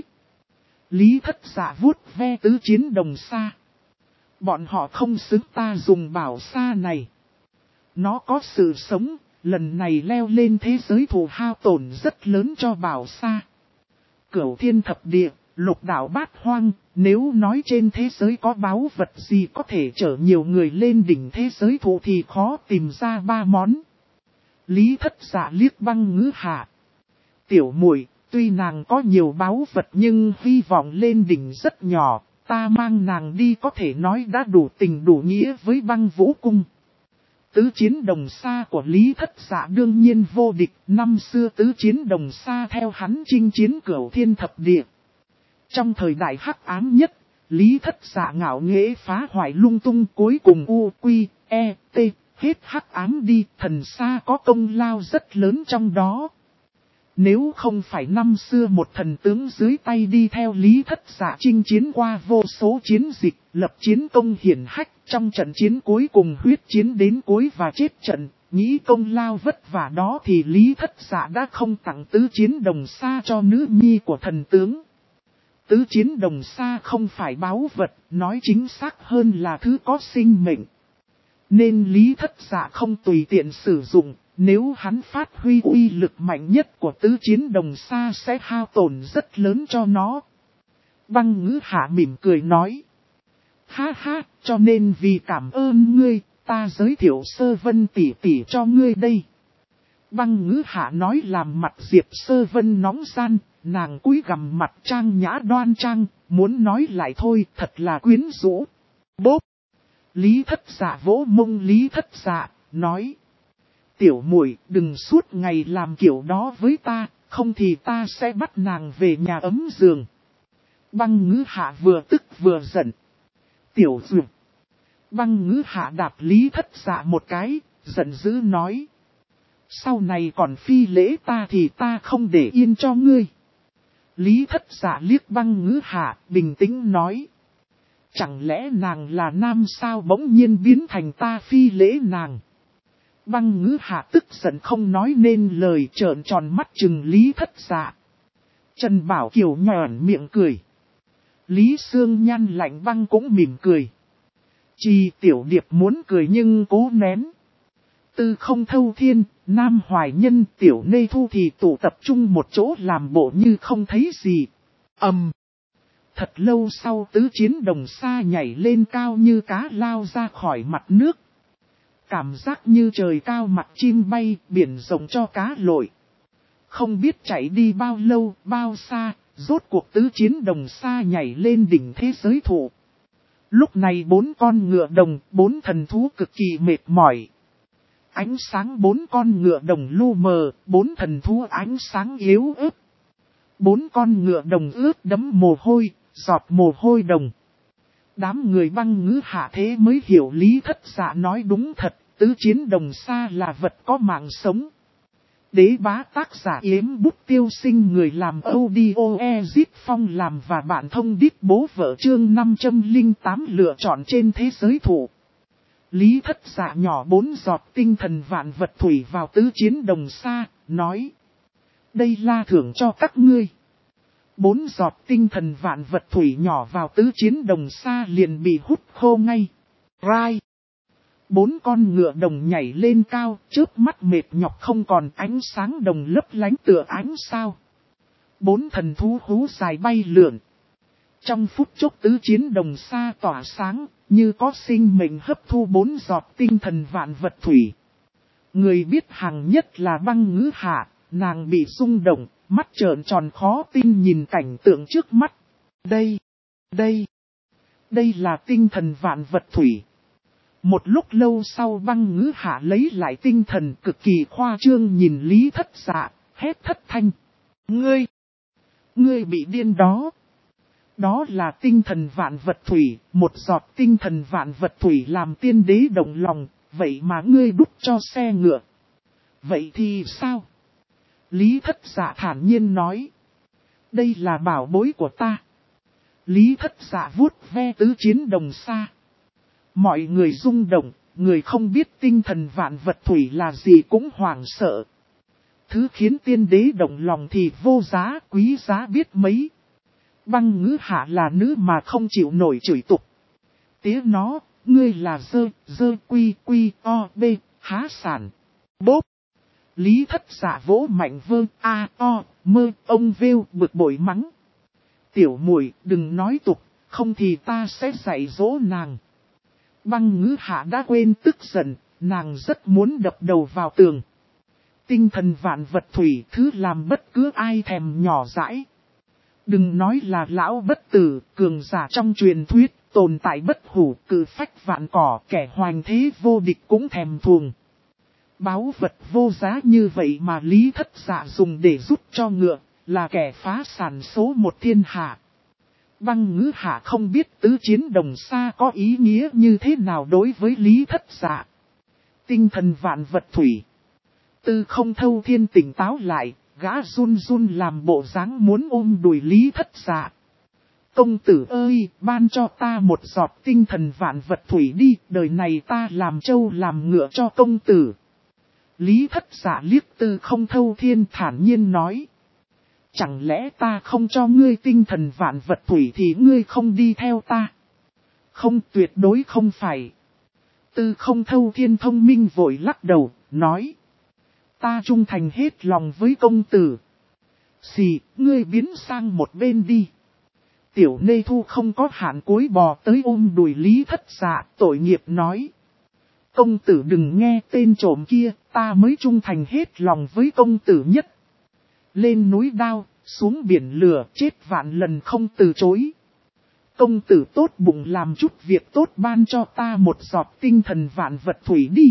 Lý Thất Dạ vuốt ve tứ chiến đồng xa. Bọn họ không xứng ta dùng bảo xa này. Nó có sự sống, lần này leo lên thế giới thù hao tổn rất lớn cho bảo xa. Cửu thiên thập địa, lục đạo bát hoang, nếu nói trên thế giới có báu vật gì có thể chở nhiều người lên đỉnh thế giới thù thì khó tìm ra 3 món. Lý Thất Dạ liếc Băng Ngữ Hạ. Tiểu muội, tuy nàng có nhiều báu vật nhưng hy vọng lên đỉnh rất nhỏ, ta mang nàng đi có thể nói đã đủ tình đủ nghĩa với Băng Vũ Cung. Tứ chiến đồng xa của Lý Thất Dạ đương nhiên vô địch, năm xưa tứ chiến đồng xa theo hắn chinh chiến cửu thiên thập địa. Trong thời đại hắc ám nhất, Lý Thất Dạ ngạo nghễ phá hoại lung tung cuối cùng U, Quy, E, T. Hết hắc ám đi, thần xa có công lao rất lớn trong đó. Nếu không phải năm xưa một thần tướng dưới tay đi theo Lý Thất Dạ chinh chiến qua vô số chiến dịch, lập chiến công hiển hách, trong trận chiến cuối cùng huyết chiến đến cuối và chết trận, nghĩ công lao vất vả đó thì Lý Thất Dạ đã không tặng tứ chiến đồng xa cho nữ nhi của thần tướng. Tứ chiến đồng xa không phải báu vật, nói chính xác hơn là thứ có sinh mệnh. Nên Lý Thất Dạ không tùy tiện sử dụng, nếu hắn phát huy uy lực mạnh nhất của tứ chiến đồng xa sẽ hao tổn rất lớn cho nó. Băng Ngữ Hạ mỉm cười nói. Ha ha, cho nên vì cảm ơn ngươi, ta giới thiệu Sơ Vân tỷ tỷ cho ngươi đây. Băng Ngữ Hạ nói làm mặt Diệp Sơ Vân nóng gian, nàng cúi gằm mặt trang nhã đoan trang, muốn nói lại thôi, thật là quyến rũ. Bốp! Lý Thất Dạ vỗ mông Lý Thất Dạ, nói. Tiểu muội đừng suốt ngày làm kiểu đó với ta, không thì ta sẽ bắt nàng về nhà ấm giường. Băng Ngữ Hạ vừa tức vừa giận. Tiểu Dược! Băng Ngữ Hạ đạp Lý Thất Dạ một cái, giận dữ nói. Sau này còn phi lễ ta thì ta không để yên cho ngươi. Lý Thất Dạ liếc Băng Ngữ Hạ, bình tĩnh nói. Chẳng lẽ nàng là nam sao bỗng nhiên biến thành ta phi lễ nàng. Băng Ngữ Hạ tức giận không nói nên lời, trợn tròn mắt chừng Lý Thất Dạ. Trần Bảo Kiều nhòn miệng cười. Lý Sương Nhan lạnh băng cũng mỉm cười. Trì Tiểu Điệp muốn cười nhưng cố nén. Tư Không Thâu Thiên, Nam Hoài Nhân, Tiểu Nê Thu thì tụ tập trung một chỗ làm bộ như không thấy gì. Thật lâu sau tứ chiến đồng xa nhảy lên cao như cá lao ra khỏi mặt nước. Cảm giác như trời cao mặt chim bay, biển rộng cho cá lội. Không biết chạy đi bao lâu, bao xa, rốt cuộc tứ chiến đồng xa nhảy lên đỉnh thế giới thụ. Lúc này 4 con ngựa đồng, 4 thần thú cực kỳ mệt mỏi. Ánh sáng 4 con ngựa đồng lu mờ, 4 thần thú ánh sáng yếu ớt. 4 con ngựa đồng ướt đẫm mồ hôi, giọt mồ hôi đồng. Đám người Băng Ngữ Hạ thế mới hiểu Lý Thất Dạ nói đúng thật, tứ chiến đồng xa là vật có mạng sống. Đế bá tác giả Yếm Bút Tiêu Sinh, người làm audio Ezit Phong làm và bạn thông đít bố vợ chương 508 lựa chọn trên thế giới thụ. Lý Thất Dạ nhỏ 4 giọt tinh thần vạn vật thủy vào tứ chiến đồng xa, nói. Đây là thưởng cho các ngươi. 4 giọt tinh thần vạn vật thủy nhỏ vào tứ chiến đồng xa liền bị hút khô ngay. Rai. 4 con ngựa đồng nhảy lên cao, chớp mắt mệt nhọc không còn, ánh sáng đồng lấp lánh tựa ánh sao. 4 thần thú hú dài bay lượn. Trong phút chốc tứ chiến đồng xa tỏa sáng, như có sinh mệnh hấp thu 4 giọt tinh thần vạn vật thủy. Người biết hàng nhất là Băng Ngữ Hạ, nàng bị rung động, mắt trợn tròn khó tin nhìn cảnh tượng trước mắt. Đây là tinh thần vạn vật thủy. Một lúc lâu sau Băng Ngữ Hạ lấy lại tinh thần, cực kỳ khoa trương nhìn Lý Thất Dạ, hét thất thanh. Ngươi bị điên đó. Đó là tinh thần vạn vật thủy, một giọt tinh thần vạn vật thủy làm tiên đế động lòng, vậy mà ngươi đút cho xe ngựa. Vậy thì sao? Lý Thất Dạ thản nhiên nói. Đây là bảo bối của ta. Lý Thất Dạ vuốt ve tứ chiến đồng xa. Mọi người rung động, người không biết tinh thần vạn vật thủy là gì cũng hoảng sợ. Thứ khiến tiên đế động lòng thì vô giá, quý giá biết mấy. Băng Ngữ Hạ là nữ mà không chịu nổi chửi tục. Tía nó, ngươi là dơ quy o b, há sản. Bốp. Lý Thất Dạ vỗ mạnh vơ mơ, ông vêu bực bội mắng. Tiểu muội đừng nói tục, không thì ta sẽ dạy dỗ nàng. Băng Ngữ Hạ đã quên tức giận, nàng rất muốn đập đầu vào tường. Tinh thần vạn vật thủy thứ làm bất cứ ai thèm nhỏ dãi. Đừng nói là lão bất tử, cường giả trong truyền thuyết, tồn tại bất hủ, cử phách vạn cỏ, kẻ hoành thế vô địch cũng thèm thuồng. Báu vật vô giá như vậy mà Lý Thất Dạ dùng để giúp cho ngựa, là kẻ phá sản số một thiên hạ. Băng Ngữ Hạ không biết tứ chiến đồng xa có ý nghĩa như thế nào đối với Lý Thất Dạ. Tinh thần vạn vật thủy. Tư Không Thâu Thiên tỉnh táo lại, gã run run làm bộ dáng muốn ôm đùi Lý Thất Dạ. Công tử ơi, ban cho ta một giọt tinh thần vạn vật thủy đi, đời này ta làm trâu làm ngựa cho công tử. Lý Thất Dạ liếc Tư Không Thâu Thiên thản nhiên nói. Chẳng lẽ ta không cho ngươi tinh thần vạn vật thủy thì ngươi không đi theo ta? Không, tuyệt đối không phải. Tư Không Thâu Thiên thông minh vội lắc đầu, nói. Ta trung thành hết lòng với công tử. Xì, ngươi biến sang một bên đi. Tiểu Nê Thu không có hạn cối bò tới ôm đùi Lý Thất Dạ, tội nghiệp nói. Công tử đừng nghe tên trộm kia, ta mới trung thành hết lòng với công tử nhất. Lên núi đao, xuống biển lửa, chết vạn lần không từ chối. Công tử tốt bụng làm chút việc tốt ban cho ta một giọt tinh thần vạn vật thủy đi.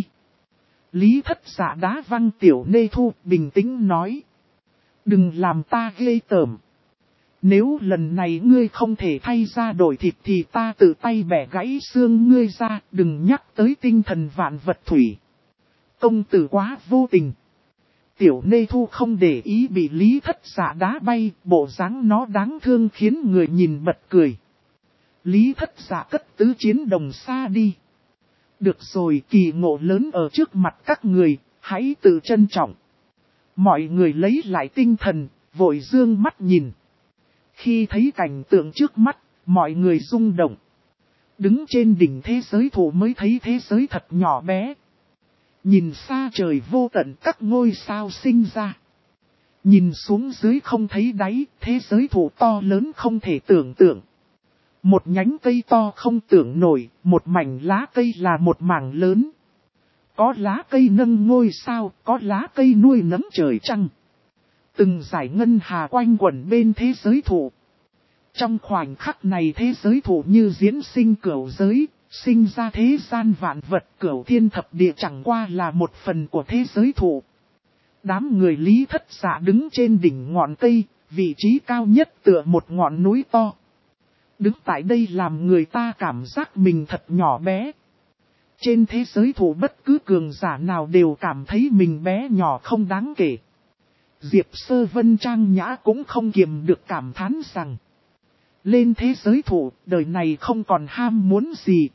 Lý Thất Dạ đá văng Tiểu Nê Thu, bình tĩnh nói. Đừng làm ta ghê tởm. Nếu lần này ngươi không thể thay ra đổi thịt thì ta tự tay bẻ gãy xương ngươi ra, đừng nhắc tới tinh thần vạn vật thủy. Công tử quá vô tình. Tiểu Nê Thu không để ý bị Lý Thất Dạ đá bay, bộ dáng nó đáng thương khiến người nhìn bật cười. Lý Thất Dạ cất tứ chiến đồng xa đi. Được rồi, kỳ ngộ lớn ở trước mặt các người, hãy tự trân trọng. Mọi người lấy lại tinh thần, vội dương mắt nhìn. Khi thấy cảnh tượng trước mắt, mọi người rung động. Đứng trên đỉnh thế giới thụ mới thấy thế giới thật nhỏ bé. Nhìn xa trời vô tận các ngôi sao sinh ra. Nhìn xuống dưới không thấy đáy, thế giới thụ to lớn không thể tưởng tượng. Một nhánh cây to không tưởng nổi, một mảnh lá cây là một mảng lớn. Có lá cây nâng ngôi sao, có lá cây nuôi nấng trời trăng. Từng dải ngân hà quanh quẩn bên thế giới thụ. Trong khoảnh khắc này thế giới thụ như diễn sinh cửu giới, sinh ra thế gian vạn vật, cửu thiên thập địa chẳng qua là một phần của thế giới thụ. Đám người Lý Thất Dạ đứng trên đỉnh ngọn cây, vị trí cao nhất tựa một ngọn núi to. Đứng tại đây làm người ta cảm giác mình thật nhỏ bé. Trên thế giới thụ bất cứ cường giả nào đều cảm thấy mình bé nhỏ không đáng kể. Diệp Sơ Vân trang nhã cũng không kiềm được cảm thán rằng. Lên thế giới thụ, đời này không còn ham muốn gì.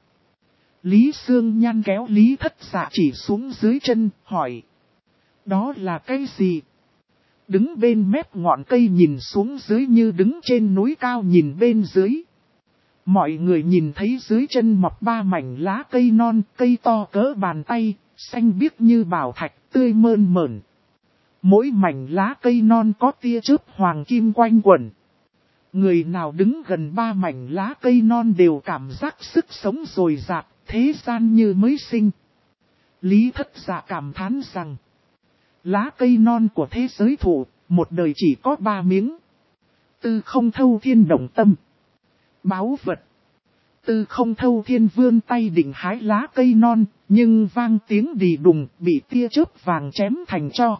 Lý Sương Nhan kéo Lý Thất Dạ chỉ xuống dưới chân, hỏi. Đó là cái gì? Đứng bên mép ngọn cây nhìn xuống dưới như đứng trên núi cao nhìn bên dưới. Mọi người nhìn thấy dưới chân mọc 3 mảnh lá cây non, cây to cỡ bàn tay, xanh biếc như bảo thạch, tươi mơn mởn. Mỗi mảnh lá cây non có tia chớp hoàng kim quanh quẩn. Người nào đứng gần 3 mảnh lá cây non đều cảm giác sức sống dồi dạt, thế gian như mới sinh. Lý Thất Dạ cảm thán rằng, lá cây non của thế giới thụ, một đời chỉ có 3 miếng. Tư không thâu thiên động tâm. Báu vật. Tư không thâu thiên vươn tay định hái lá cây non, nhưng vang tiếng đì đùng bị tia chớp vàng chém thành tro.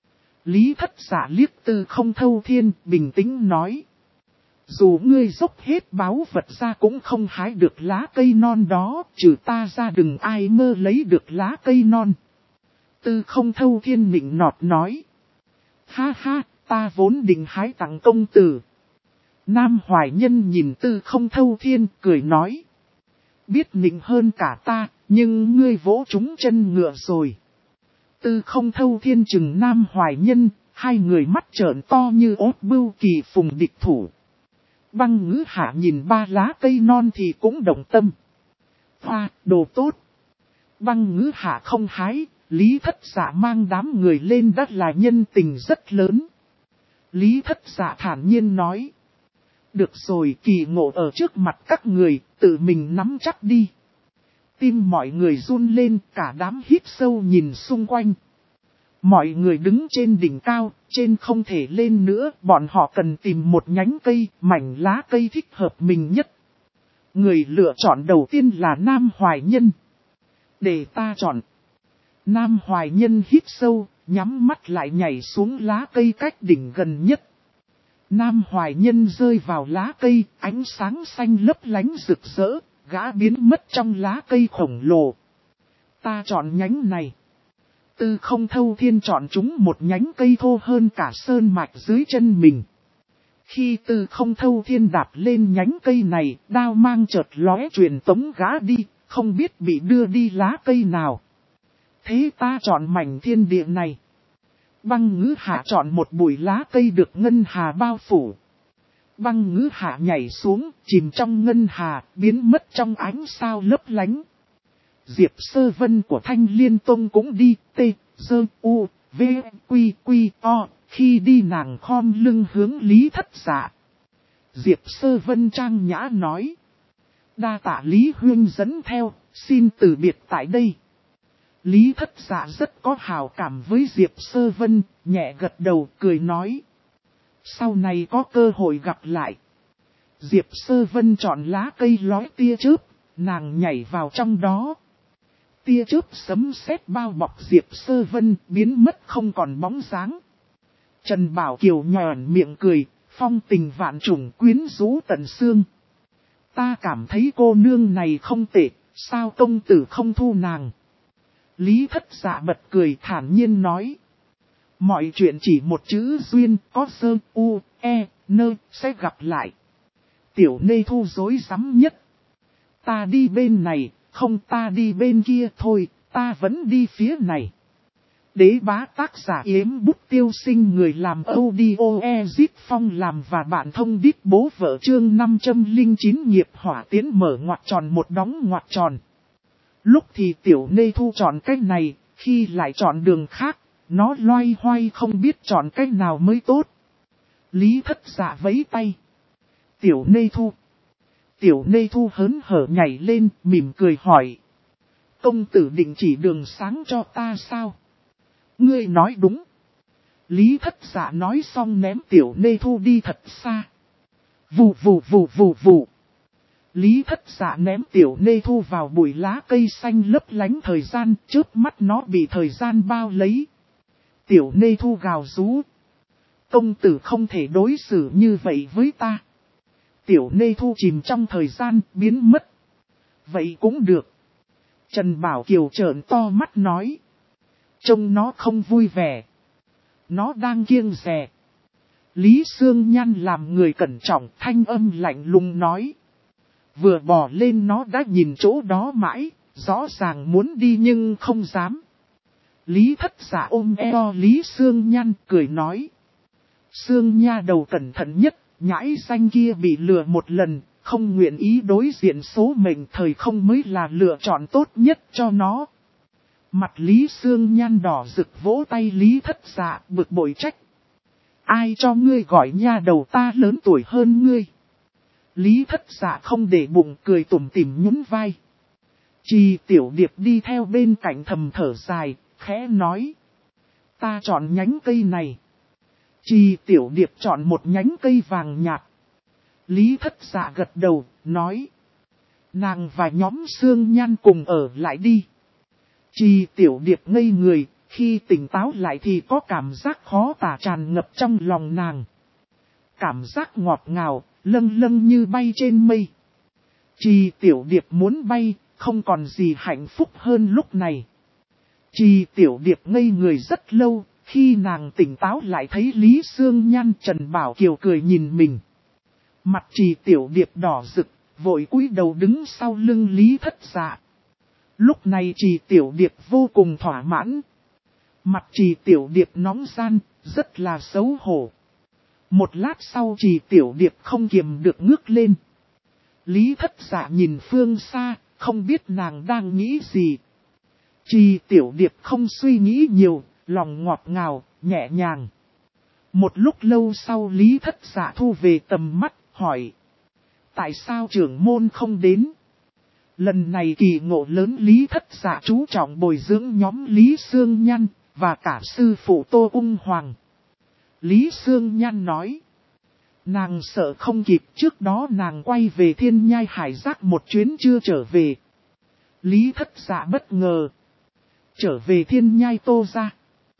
Lý Thất Dạ liếc Tư không thâu thiên, bình tĩnh nói. Dù ngươi dốc hết báu vật ra cũng không hái được lá cây non đó, trừ ta ra đừng ai mơ lấy được lá cây non. Tư không thâu thiên nịnh nọt nói. Ha ha, ta vốn định hái tặng công tử. Nam Hoài Nhân nhìn Tư không thâu thiên, cười nói. Biết nịnh hơn cả ta, nhưng ngươi vỗ trúng chân ngựa rồi. Tư không thâu thiên chừng Nam Hoài Nhân, hai người mắt trợn to như ốt bưu kỳ phùng địch thủ. Băng Ngữ Hạ nhìn 3 lá cây non thì cũng động tâm. Hoa, đồ tốt. Băng Ngữ Hạ không hái, Lý Thất Dạ mang đám người lên đất là nhân tình rất lớn. Lý Thất Dạ thản nhiên nói. Được rồi, kỳ ngộ ở trước mặt các người, tự mình nắm chắc đi. Tim mọi người run lên, cả đám hít sâu nhìn xung quanh. Mọi người đứng trên đỉnh cao, trên không thể lên nữa, bọn họ cần tìm một nhánh cây, mảnh lá cây thích hợp mình nhất. Người lựa chọn đầu tiên là Nam Hoài Nhân. Để ta chọn. Nam Hoài Nhân hít sâu, nhắm mắt lại nhảy xuống lá cây cách đỉnh gần nhất. Nam Hoài Nhân rơi vào lá cây, ánh sáng xanh lấp lánh rực rỡ, gã biến mất trong lá cây khổng lồ. Ta chọn nhánh này. Tư không thâu thiên chọn chúng một nhánh cây thô hơn cả sơn mạch dưới chân mình. Khi Tư không thâu thiên đạp lên nhánh cây này, đao mang chợt lóe truyền tống gã đi, không biết bị đưa đi lá cây nào. Thế ta chọn mảnh thiên địa này. Băng Ngữ Hạ chọn một bụi lá cây được ngân hà bao phủ. Băng Ngữ Hạ nhảy xuống, chìm trong ngân hà, biến mất trong ánh sao lấp lánh. Diệp Sơ Vân của Thanh Liên Tông cũng đi, U, V, Quy, O, khi đi nàng khom lưng hướng Lý Thất Dạ. Diệp Sơ Vân trang nhã nói. Đa tạ Lý Huyên dẫn theo, xin từ biệt tại đây. Lý Thất Dạ rất có hào cảm với Diệp Sơ Vân, nhẹ gật đầu cười nói. Sau này có cơ hội gặp lại. Diệp Sơ Vân chọn lá cây lói tia chớp, nàng nhảy vào trong đó. Tia chớp sấm sét bao bọc Diệp Sơ Vân biến mất không còn bóng dáng. Trần Bảo Kiều nhòn miệng cười, phong tình vạn trùng quyến rũ tận xương. Ta cảm thấy cô nương này không tệ, sao công tử không thu nàng? Lý Thất Dạ bật cười thản nhiên nói. Mọi chuyện chỉ một chữ duyên, có sơ, u, e, nơ, sẽ gặp lại. Tiểu Nê Thu dối rắm nhất. Ta đi bên này, không ta đi bên kia thôi, ta vẫn đi phía này. Đế bá tác giả Yếm Bút Tiêu Sinh, người làm audio Ezit Phong làm và bạn thông đít bố vợ. Chương 509 nghiệp hỏa tiến mở ngoặc tròn một đóng ngoặc tròn. Lúc thì Tiểu Nê Thu chọn cách này, khi lại chọn đường khác, nó loay hoay không biết chọn cách nào mới tốt. Lý Thất Dạ vẫy tay. Tiểu Nê Thu. Tiểu Nê Thu hớn hở nhảy lên, mỉm cười hỏi. Công tử định chỉ đường sáng cho ta sao? Ngươi nói đúng. Lý Thất Dạ nói xong ném Tiểu Nê Thu đi thật xa. Vù vù vù vù vù. Lý Thất Dạ ném Tiểu Nê Thu vào bụi lá cây xanh lấp lánh thời gian, trước mắt nó bị thời gian bao lấy. Tiểu Nê Thu gào rú. Công tử không thể đối xử như vậy với ta. Tiểu Nê Thu chìm trong thời gian, biến mất. Vậy cũng được. Trần Bảo Kiều trợn to mắt nói. Trông nó không vui vẻ. Nó đang kiêng dè. Lý Sương Nhan làm người cẩn trọng, thanh âm lạnh lùng nói. Vừa bò lên nó đã nhìn chỗ đó mãi, rõ ràng muốn đi nhưng không dám. Lý Thất Dạ ôm eo Lý Sương Nhan cười nói. Sương Nha đầu cẩn thận nhất, nhãi danh kia bị lừa một lần, không nguyện ý đối diện số mệnh thời không mới là lựa chọn tốt nhất cho nó. Mặt Lý Sương Nhan đỏ rực vỗ tay Lý Thất Dạ bực bội trách. Ai cho ngươi gọi nha đầu, ta lớn tuổi hơn ngươi. Lý Thất Dạ không để bụng cười tủm tỉm nhún vai. Trì Tiểu Điệp đi theo bên cạnh thầm thở dài, khẽ nói. Ta chọn nhánh cây này. Trì Tiểu Điệp chọn một nhánh cây vàng nhạt. Lý Thất Dạ gật đầu, nói. Nàng và nhóm Sương Nhan cùng ở lại đi. Trì Tiểu Điệp ngây người, khi tỉnh táo lại thì có cảm giác khó tả tràn ngập trong lòng nàng. Cảm giác ngọt ngào, lâng lâng như bay trên mây. Trì Tiểu Điệp muốn bay, không còn gì hạnh phúc hơn lúc này. Trì Tiểu Điệp ngây người rất lâu, khi nàng tỉnh táo lại thấy Lý Sương Nhan Trần Bảo Kiều cười nhìn mình. Mặt Trì Tiểu Điệp đỏ rực, vội cúi đầu đứng sau lưng Lý Thất Dạ. Lúc này Trì Tiểu Điệp vô cùng thỏa mãn. Mặt Trì Tiểu Điệp nóng gian, rất là xấu hổ. Một lát sau Trì Tiểu Điệp không kiềm được ngước lên. Lý Thất Dạ nhìn phương xa, không biết nàng đang nghĩ gì. Trì Tiểu Điệp không suy nghĩ nhiều, lòng ngọt ngào, nhẹ nhàng. Một lúc lâu sau Lý Thất Dạ thu về tầm mắt, hỏi. Tại sao trưởng môn không đến? Lần này kỳ ngộ lớn Lý Thất Dạ chú trọng bồi dưỡng nhóm Lý Sương Nhan, và cả sư phụ Tô Ung Hoàng. Lý Sương Nhan nói. Nàng sợ không kịp, trước đó nàng quay về Thiên Nhai Hải Giác một chuyến chưa trở về. Lý Thất Dạ bất ngờ. Trở về Thiên Nhai Tô gia.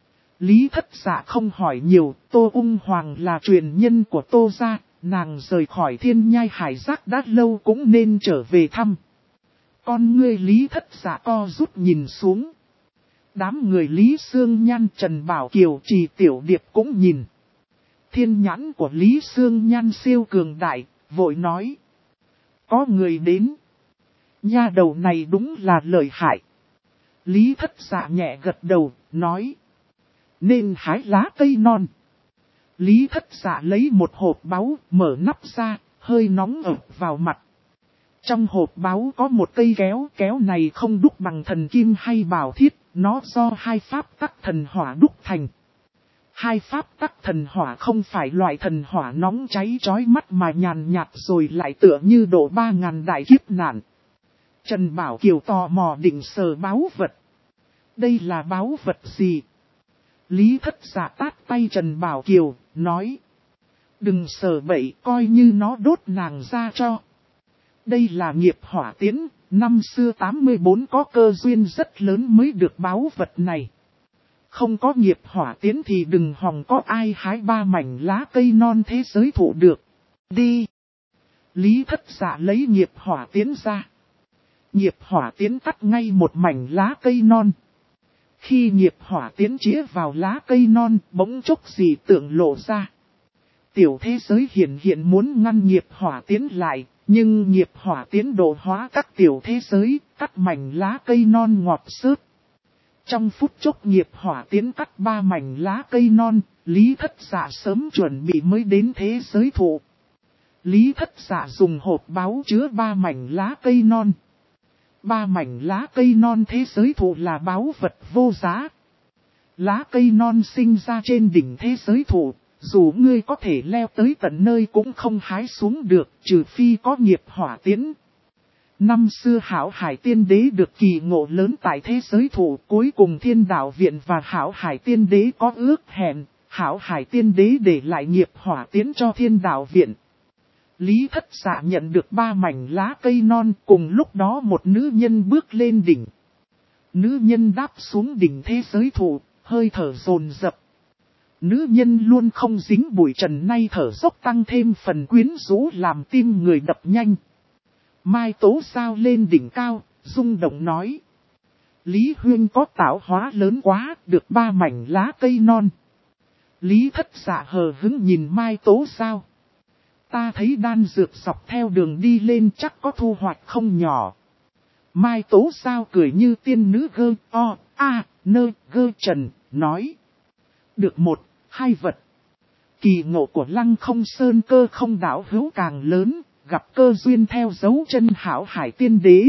Lý Thất Dạ không hỏi nhiều, Tô Ung Hoàng là truyền nhân của Tô gia, nàng rời khỏi Thiên Nhai Hải Giác đã lâu cũng nên trở về thăm. Con ngươi Lý Thất Dạ co rút nhìn xuống. Đám người Lý Sương Nhan Trần Bảo Kiều Trì Tiểu Điệp cũng nhìn. Thiên nhãn của Lý Sương Nhan siêu cường đại, vội nói. Có người đến. Nha đầu này đúng là lợi hại. Lý Thất Dạ nhẹ gật đầu, nói. Nên hái lá cây non. Lý Thất Dạ lấy một hộp báu, mở nắp ra, hơi nóng ập vào mặt. Trong hộp báu có một cây kéo, kéo này không đúc bằng thần kim hay bảo thiết, nó do hai pháp tắc thần hỏa đúc thành. Hai pháp tắc thần hỏa không phải loại thần hỏa nóng cháy chói mắt mà nhàn nhạt rồi lại tựa như độ 3000 đại kiếp nạn. Trần Bảo Kiều tò mò định sờ báu vật. Đây là báu vật gì? Lý Thất Dạ tát tay Trần Bảo Kiều, nói. Đừng sờ bậy, coi như nó đốt nàng ra cho. Đây là nghiệp hỏa tiến, năm xưa 84 có cơ duyên rất lớn mới được báu vật này. Không có nghiệp hỏa tiến thì đừng hòng có ai hái 3 mảnh lá cây non thế giới thụ được. Đi! Lý Thất Dạ lấy nghiệp hỏa tiến ra. Nghiệp hỏa tiến cắt ngay một mảnh lá cây non. Khi nghiệp hỏa tiến chĩa vào lá cây non, bỗng chốc dị tượng lộ ra. Tiểu thế giới hiện muốn ngăn nghiệp hỏa tiến lại, nhưng nghiệp hỏa tiến độ hóa các tiểu thế giới, cắt mảnh lá cây non ngọt xớt. Trong phút chốc nghiệp hỏa tiến cắt 3 mảnh lá cây non, Lý Thất Dạ sớm chuẩn bị mới đến thế giới thụ. Lý Thất Dạ dùng hộp báu chứa 3 mảnh lá cây non. 3 mảnh lá cây non thế giới thụ là báu vật vô giá. Lá cây non sinh ra trên đỉnh thế giới thụ, dù ngươi có thể leo tới tận nơi cũng không hái xuống được, trừ phi có nghiệp hỏa tiến. Năm xưa Hảo Hải Tiên Đế được kỳ ngộ lớn tại thế giới thụ, cuối cùng Thiên Đạo Viện và Hảo Hải Tiên Đế có ước hẹn, Hảo Hải Tiên Đế để lại nghiệp hỏa tiến cho Thiên Đạo Viện. Lý Thất Dạ nhận được 3 mảnh lá cây non, cùng lúc đó một nữ nhân bước lên đỉnh. Nữ nhân đáp xuống đỉnh thế giới thụ, hơi thở dồn dập. Nữ nhân luôn không dính bụi trần, nay thở dốc tăng thêm phần quyến rũ làm tim người đập nhanh. Mai Tố Sao lên đỉnh cao, rung động nói. Lý Huyên có tạo hóa lớn quá, được 3 mảnh lá cây non. Lý Thất Dạ hờ hững nhìn Mai Tố Sao. Ta thấy đan dược dọc theo đường đi lên chắc có thu hoạch không nhỏ. Mai Tố Sao cười như tiên nữ gơ trần, nói. Được 1, 2 vật. Kỳ ngộ của Lăng Không Sơn Cơ Không Đảo hữu càng lớn, gặp cơ duyên theo dấu chân Hảo Hải Tiên Đế.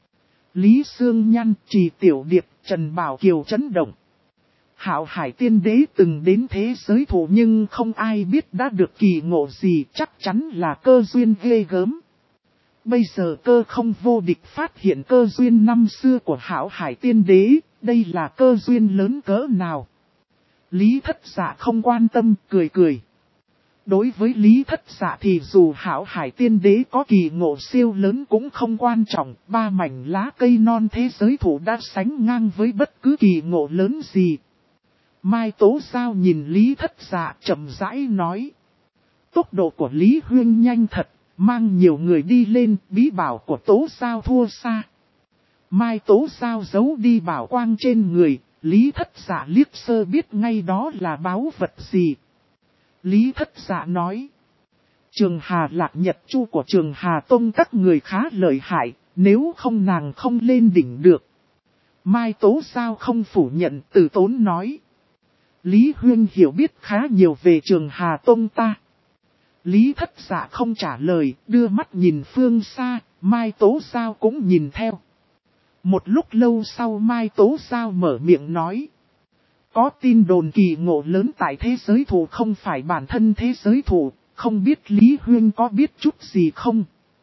Lý Sương Nhăn, Trì Tiểu Điệp, Trần Bảo Kiều chấn động. Hảo Hải Tiên Đế từng đến thế giới thụ nhưng không ai biết đã được kỳ ngộ gì, chắc chắn là cơ duyên ghê gớm. Bây giờ Cơ Không vô địch phát hiện cơ duyên năm xưa của Hảo Hải Tiên Đế, đây là cơ duyên lớn cỡ nào? Lý Thất Dạ không quan tâm, cười cười. Đối với Lý Thất Dạ thì dù Hảo Hải Tiên Đế có kỳ ngộ siêu lớn cũng không quan trọng, 3 mảnh lá cây non thế giới thụ đã sánh ngang với bất cứ kỳ ngộ lớn gì. Mai Tố Sao nhìn Lý Thất Dạ chậm rãi nói. Tốc độ của Lý Huyên nhanh thật, mang nhiều người đi lên, bí bảo của Tố Sao thua xa. Mai Tố Sao giấu đi bảo quang trên người, Lý Thất Dạ liếc sơ biết ngay đó là báu vật gì. Lý Thất Dạ nói. Trường Hà Lạc Nhật Chu của Trường Hà Tông các người khá lợi hại, nếu không nàng không lên đỉnh được. Mai Tố Sao không phủ nhận, từ tốn nói. Lý Huyên hiểu biết khá nhiều về Trường Hà Tông ta. Lý Thất Dạ không trả lời, đưa mắt nhìn phương xa, Mai Tố Sao cũng nhìn theo. Một lúc lâu sau Mai Tố Sao mở miệng nói. Có tin đồn kỳ ngộ lớn tại thế giới thụ không phải bản thân thế giới thụ, không biết Lý Huyên có biết chút gì không?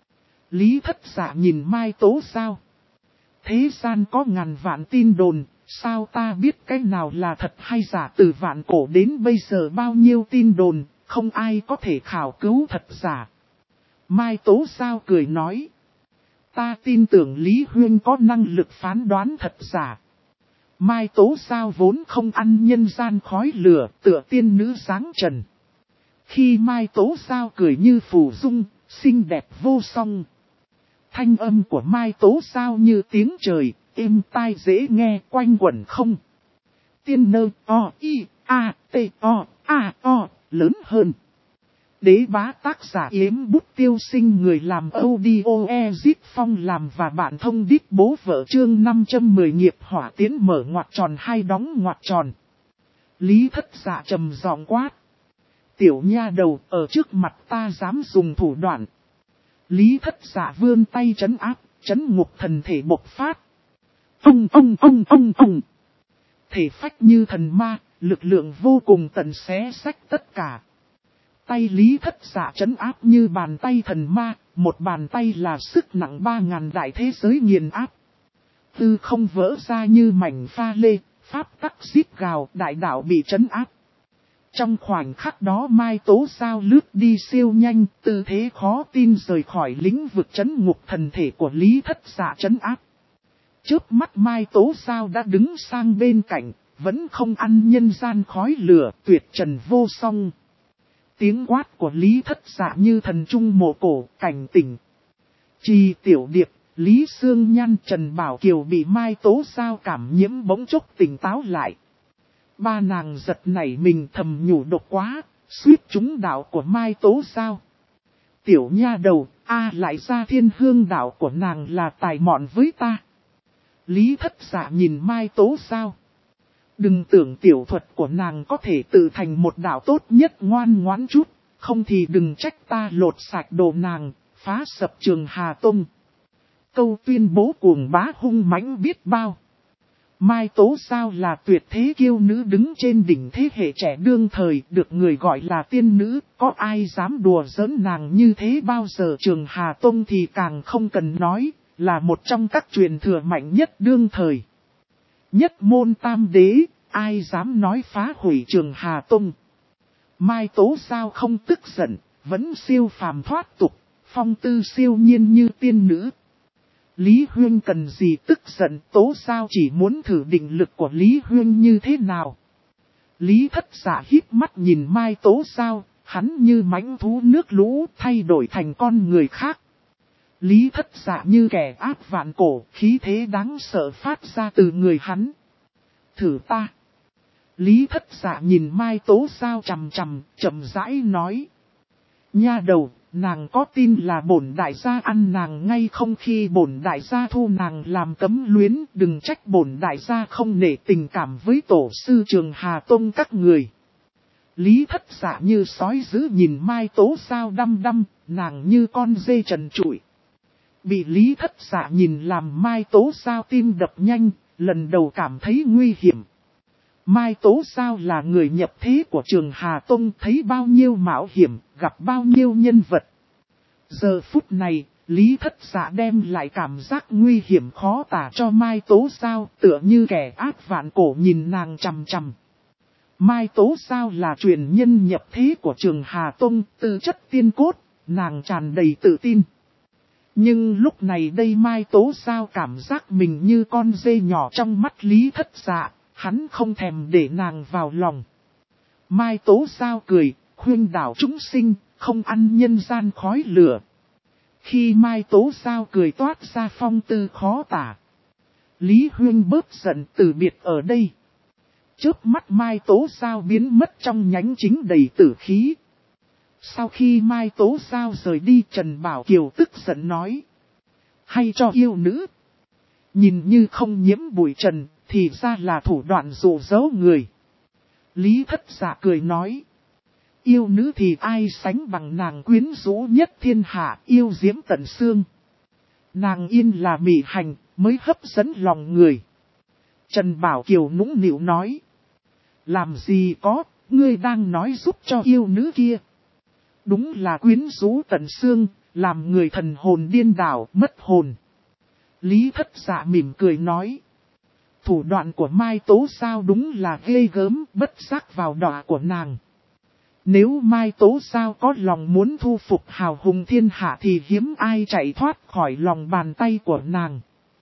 Lý Thất Dạ nhìn Mai Tố Sao. Thế gian có ngàn vạn tin đồn, sao ta biết cái nào là thật hay giả? Từ vạn cổ đến bây giờ bao nhiêu tin đồn, không ai có thể khảo cứu thật giả. Mai Tố Sao cười nói. Ta tin tưởng Lý Huyên có năng lực phán đoán thật giả. Mai Tố Sao vốn không ăn nhân gian khói lửa, tựa tiên nữ sáng trần. Khi Mai Tố Sao cười như phù dung, xinh đẹp vô song. Thanh âm của Mai Tố Sao như tiếng trời, êm tai dễ nghe, quanh quẩn không. Tiên nơ lớn hơn. Đế bá tác giả Yếm Bút Tiêu Sinh, người làm audio Ezit Phong làm và bạn thông đít bố vợ chương 510 nghiệp hỏa tiến mở ngoặc tròn hai đóng ngoặc tròn. Lý Thất Dạ trầm giọng quát. Tiểu nha đầu, ở trước mặt ta dám dùng thủ đoạn. Lý Thất Dạ vươn tay trấn áp, trấn ngục thần thể bộc phát. Thể phách như thần ma, lực lượng vô cùng tận xé xách tất cả. Tay Lý Thất Dạ trấn áp như bàn tay thần ma, một bàn tay là sức nặng 3.000 đại thế giới nghiền áp. Tư không vỡ ra như mảnh pha lê, pháp tắc xít gào, đại đạo bị trấn áp. Trong khoảnh khắc đó Mai Tố Sao lướt đi siêu nhanh, tư thế khó tin rời khỏi lĩnh vực trấn ngục thần thể của Lý Thất Dạ trấn áp. Trước mắt Mai Tố Sao đã đứng sang bên cạnh, vẫn không ăn nhân gian khói lửa, tuyệt trần vô song. Tiếng quát của Lý Thất Dạ như thần trung mộ cổ, cảnh tỉnh. Trì Tiểu Điệp, Lý Sương Nhan, Trần Bảo Kiều bị Mai Tố Sao cảm nhiễm bỗng chốc tỉnh táo lại. Ba nàng giật nảy mình thầm nhủ độc quá, suýt trúng đạo của Mai Tố Sao. Tiểu nha đầu, lại ra Thiên Hương đạo của nàng là tài mọn với ta. Lý Thất Dạ nhìn Mai Tố Sao. Đừng tưởng tiểu thuật của nàng có thể tự thành một đạo tốt nhất ngoan ngoãn chút, không thì đừng trách ta lột sạch đồ nàng, phá sập Trường Hà Tông. Câu tuyên bố cuồng bá hung mãnh biết bao. Mai Tố Giao là tuyệt thế kiêu nữ đứng trên đỉnh thế hệ trẻ đương thời, được người gọi là tiên nữ, có ai dám đùa giỡn nàng như thế bao giờ. Trường Hà Tông thì càng không cần nói, là một trong các truyền thừa mạnh nhất đương thời. Nhất môn tam đế, ai dám nói phá hủy Trường Hà Tông. Mai Tố Giao không tức giận, vẫn siêu phàm thoát tục, phong tư siêu nhiên như tiên nữ. Lý Huyên cần gì tức giận, Tố Giao chỉ muốn thử định lực của Lý Huyên như thế nào. Lý Thất Dạ híp mắt nhìn Mai Tố Giao, hắn như mãnh thú nước lũ thay đổi thành con người khác. Lý Thất Dạ như kẻ áp vạn cổ, khí thế đáng sợ phát ra từ người hắn. Thử ta. Lý Thất Dạ nhìn Mai Tố Giao chằm rãi nói. Nha đầu, nàng có tin là bổn đại gia ăn nàng ngay không? Khi bổn đại gia thu nàng làm cấm luyến, đừng trách bổn đại gia không nể tình cảm với tổ sư Trường Hà Tông các người. Lý Thất Dạ như sói dữ nhìn Mai Tố Giao đăm, nàng như con dê trần trụi. Bị Lý Thất Dạ nhìn làm Mai Tố Giao tim đập nhanh, lần đầu cảm thấy nguy hiểm. Mai Tố Giao là người nhập thế của Trường Hà Tông, thấy bao nhiêu mạo hiểm, gặp bao nhiêu nhân vật. Giờ phút này, Lý Thất Dạ đem lại cảm giác nguy hiểm khó tả cho Mai Tố Giao, tựa như kẻ ác vạn cổ nhìn nàng chằm. Mai Tố Giao là truyền nhân nhập thế của Trường Hà Tông, tư chất tiên cốt, nàng tràn đầy tự tin. Nhưng lúc này đây Mai Tố Giao cảm giác mình như con dê nhỏ trong mắt Lý Thất Dạ, hắn không thèm để nàng vào lòng. Mai Tố Giao cười, khuyên đảo chúng sinh, không ăn nhân gian khói lửa. Khi Mai Tố Giao cười toát ra phong tư khó tả, Lý Huyên bớt giận từ biệt ở đây. Chớp mắt Mai Tố Giao biến mất trong nhánh chính đầy tử khí. Sau khi Mai Tố Giao rời đi, Trần Bảo Kiều tức giận nói. Hay cho yêu nữ. Nhìn như không nhiễm bụi trần, thì ra là thủ đoạn dụ dỗ người. Lý Thất Dạ cười nói. Yêu nữ thì ai sánh bằng nàng quyến rũ nhất thiên hạ, yêu diễm tận xương. Nàng yên là mị hành, mới hấp dẫn lòng người. Trần Bảo Kiều nũng nịu nói. Làm gì có, ngươi đang nói giúp cho yêu nữ kia. Đúng là quyến rũ tận xương, làm người thần hồn điên đảo, mất hồn. Lý Thất Dạ mỉm cười nói. Thủ đoạn của Mai Tố Giao đúng là ghê gớm, bất giác vào đọa của nàng. Nếu Mai Tố Giao có lòng muốn thu phục hào hùng thiên hạ thì hiếm ai chạy thoát khỏi lòng bàn tay của nàng.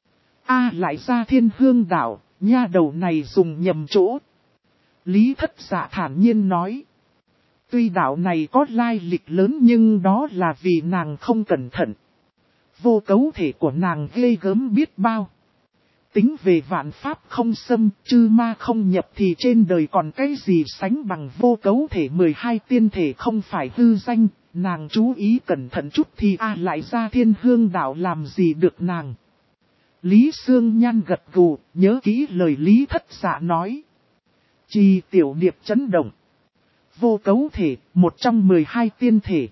Lại ra Thiên Hương Đảo, nha đầu này dùng nhầm chỗ. Lý Thất Dạ thản nhiên nói. Tuy đảo này có lai lịch lớn nhưng đó là vì nàng không cẩn thận. Vô cấu thể của nàng ghê gớm biết bao. Tính về vạn pháp không xâm, chư ma không nhập thì trên đời còn cái gì sánh bằng vô cấu thể. 12 tiên thể không phải hư danh, nàng chú ý cẩn thận chút thì lại ra Thiên Hương Đảo làm gì được nàng. Lý Sương Nhan gật gù, nhớ kỹ lời Lý Thất Dạ nói. Chi tiểu điệp chấn động. Vô cấu thể, một trong 12 tiên thể.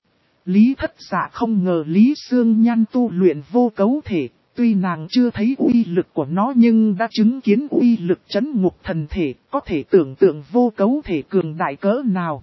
Lý Thất Dạ không ngờ Lý Sương Nhan tu luyện vô cấu thể, tuy nàng chưa thấy uy lực của nó nhưng đã chứng kiến uy lực chấn ngục thần thể, có thể tưởng tượng vô cấu thể cường đại cỡ nào.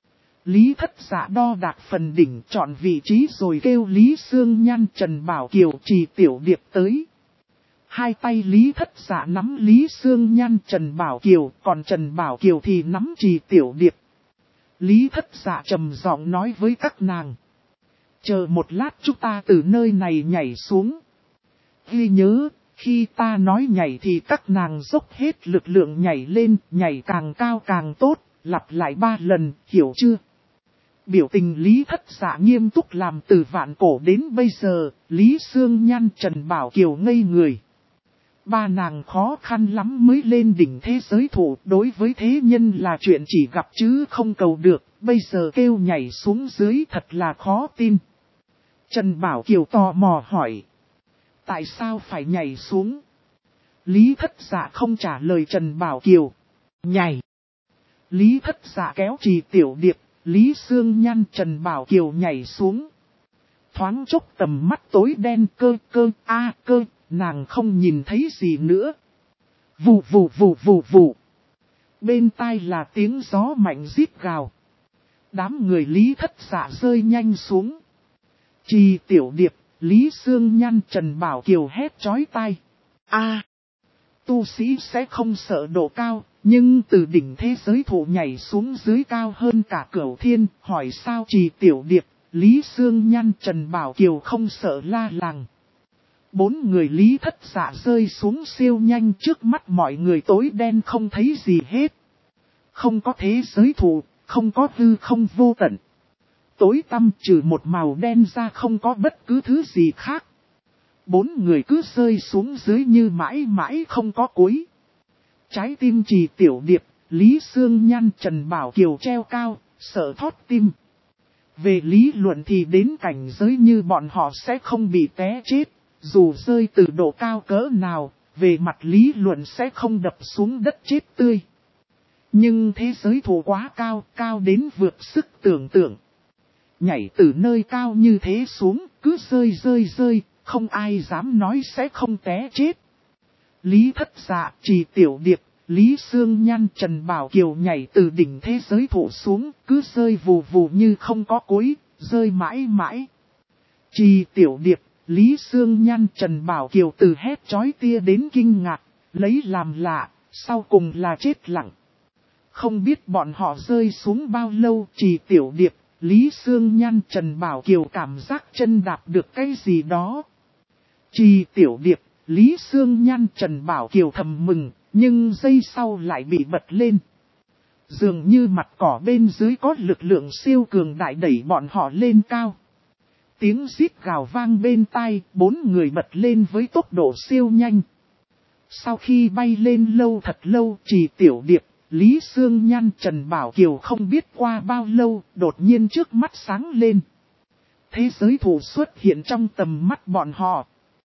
Lý Thất Dạ đo đạc phần đỉnh, chọn vị trí rồi kêu Lý Sương Nhan, Trần Bảo Kiều, Trì Tiểu Điệp tới. Hai tay Lý Thất Dạ nắm Lý Sương Nhan, Trần Bảo Kiều, còn Trần Bảo Kiều thì nắm Trì Tiểu Điệp. Lý Thất Dạ trầm giọng nói với các nàng. Chờ một lát chúng ta từ nơi này nhảy xuống. Ghi nhớ, khi ta nói nhảy thì các nàng dốc hết lực lượng nhảy lên, nhảy càng cao càng tốt, lặp lại 3 lần, hiểu chưa? Biểu tình Lý Thất Dạ nghiêm túc làm từ vạn cổ đến bây giờ, Lý Sương Nhan, Trần Bảo Kiều ngây người. Ba nàng khó khăn lắm mới lên đỉnh thế giới thủ, đối với thế nhân là chuyện chỉ gặp chứ không cầu được, bây giờ kêu nhảy xuống dưới thật là khó tin. Trần Bảo Kiều tò mò hỏi. Tại sao phải nhảy xuống? Lý Thất Dạ không trả lời Trần Bảo Kiều. Nhảy. Lý Thất Dạ kéo Trì Tiểu Điệp, Lý Sương Nhan Trần Bảo Kiều nhảy xuống. Thoáng chốc tầm mắt tối đen cơ, nàng không nhìn thấy gì nữa. Vù vù vù vù vù. Bên tai là tiếng gió mạnh rít gào. Đám người Lý Thất Dạ rơi nhanh xuống. Trì Tiểu Điệp, Lý Sương Nhan Trần Bảo Kiều hét chói tai. Tu sĩ sẽ không sợ độ cao, nhưng từ đỉnh thế giới thụ nhảy xuống dưới cao hơn cả Cửu Thiên, hỏi sao Trì Tiểu Điệp, Lý Sương Nhan Trần Bảo Kiều không sợ la làng. 4 người Lý Thất Dạ rơi xuống siêu nhanh, trước mắt mọi người tối đen không thấy gì hết. Không có thế giới thụ, không có hư không vô tận. Tối tăm trừ một màu đen ra không có bất cứ thứ gì khác. 4 người cứ rơi xuống dưới như mãi mãi không có cuối. Trái tim Trì Tiểu Điệp, Lý Sương Nhan Trần Bảo Kiều treo cao, sợ thót tim. Về lý luận thì đến cảnh giới như bọn họ sẽ không bị té chết, dù rơi từ độ cao cỡ nào, về mặt lý luận sẽ không đập xuống đất chết tươi. Nhưng thế giới thù quá cao, cao đến vượt sức tưởng tượng. Nhảy từ nơi cao như thế xuống, cứ rơi, không ai dám nói sẽ không té chết. Lý Thất Dạ, Trì Tiểu Điệp, Lý Sương Nhan Trần Bảo Kiều nhảy từ đỉnh thế giới thụ xuống, cứ rơi vù vù như không có cuối, rơi mãi mãi. Trì Tiểu Điệp, Lý Sương Nhan Trần Bảo Kiều từ hét chói tia đến kinh ngạc, lấy làm lạ, sau cùng là chết lặng. Không biết bọn họ rơi xuống bao lâu, Trì Tiểu Điệp, Lý Sương Nhan Trần Bảo Kiều cảm giác chân đạp được cái gì đó. Trì Tiểu Điệp, Lý Sương Nhan Trần Bảo Kiều thầm mừng, nhưng giây sau lại bị bật lên. Dường như mặt cỏ bên dưới có lực lượng siêu cường đại đẩy bọn họ lên cao. Tiếng rít gào vang bên tai, 4 người bật lên với tốc độ siêu nhanh. Sau khi bay lên lâu thật lâu, Trì Tiểu Điệp, Lý Sương Nhan Trần Bảo Kiều không biết qua bao lâu, đột nhiên trước mắt sáng lên. Thế giới thù xuất hiện trong tầm mắt bọn họ.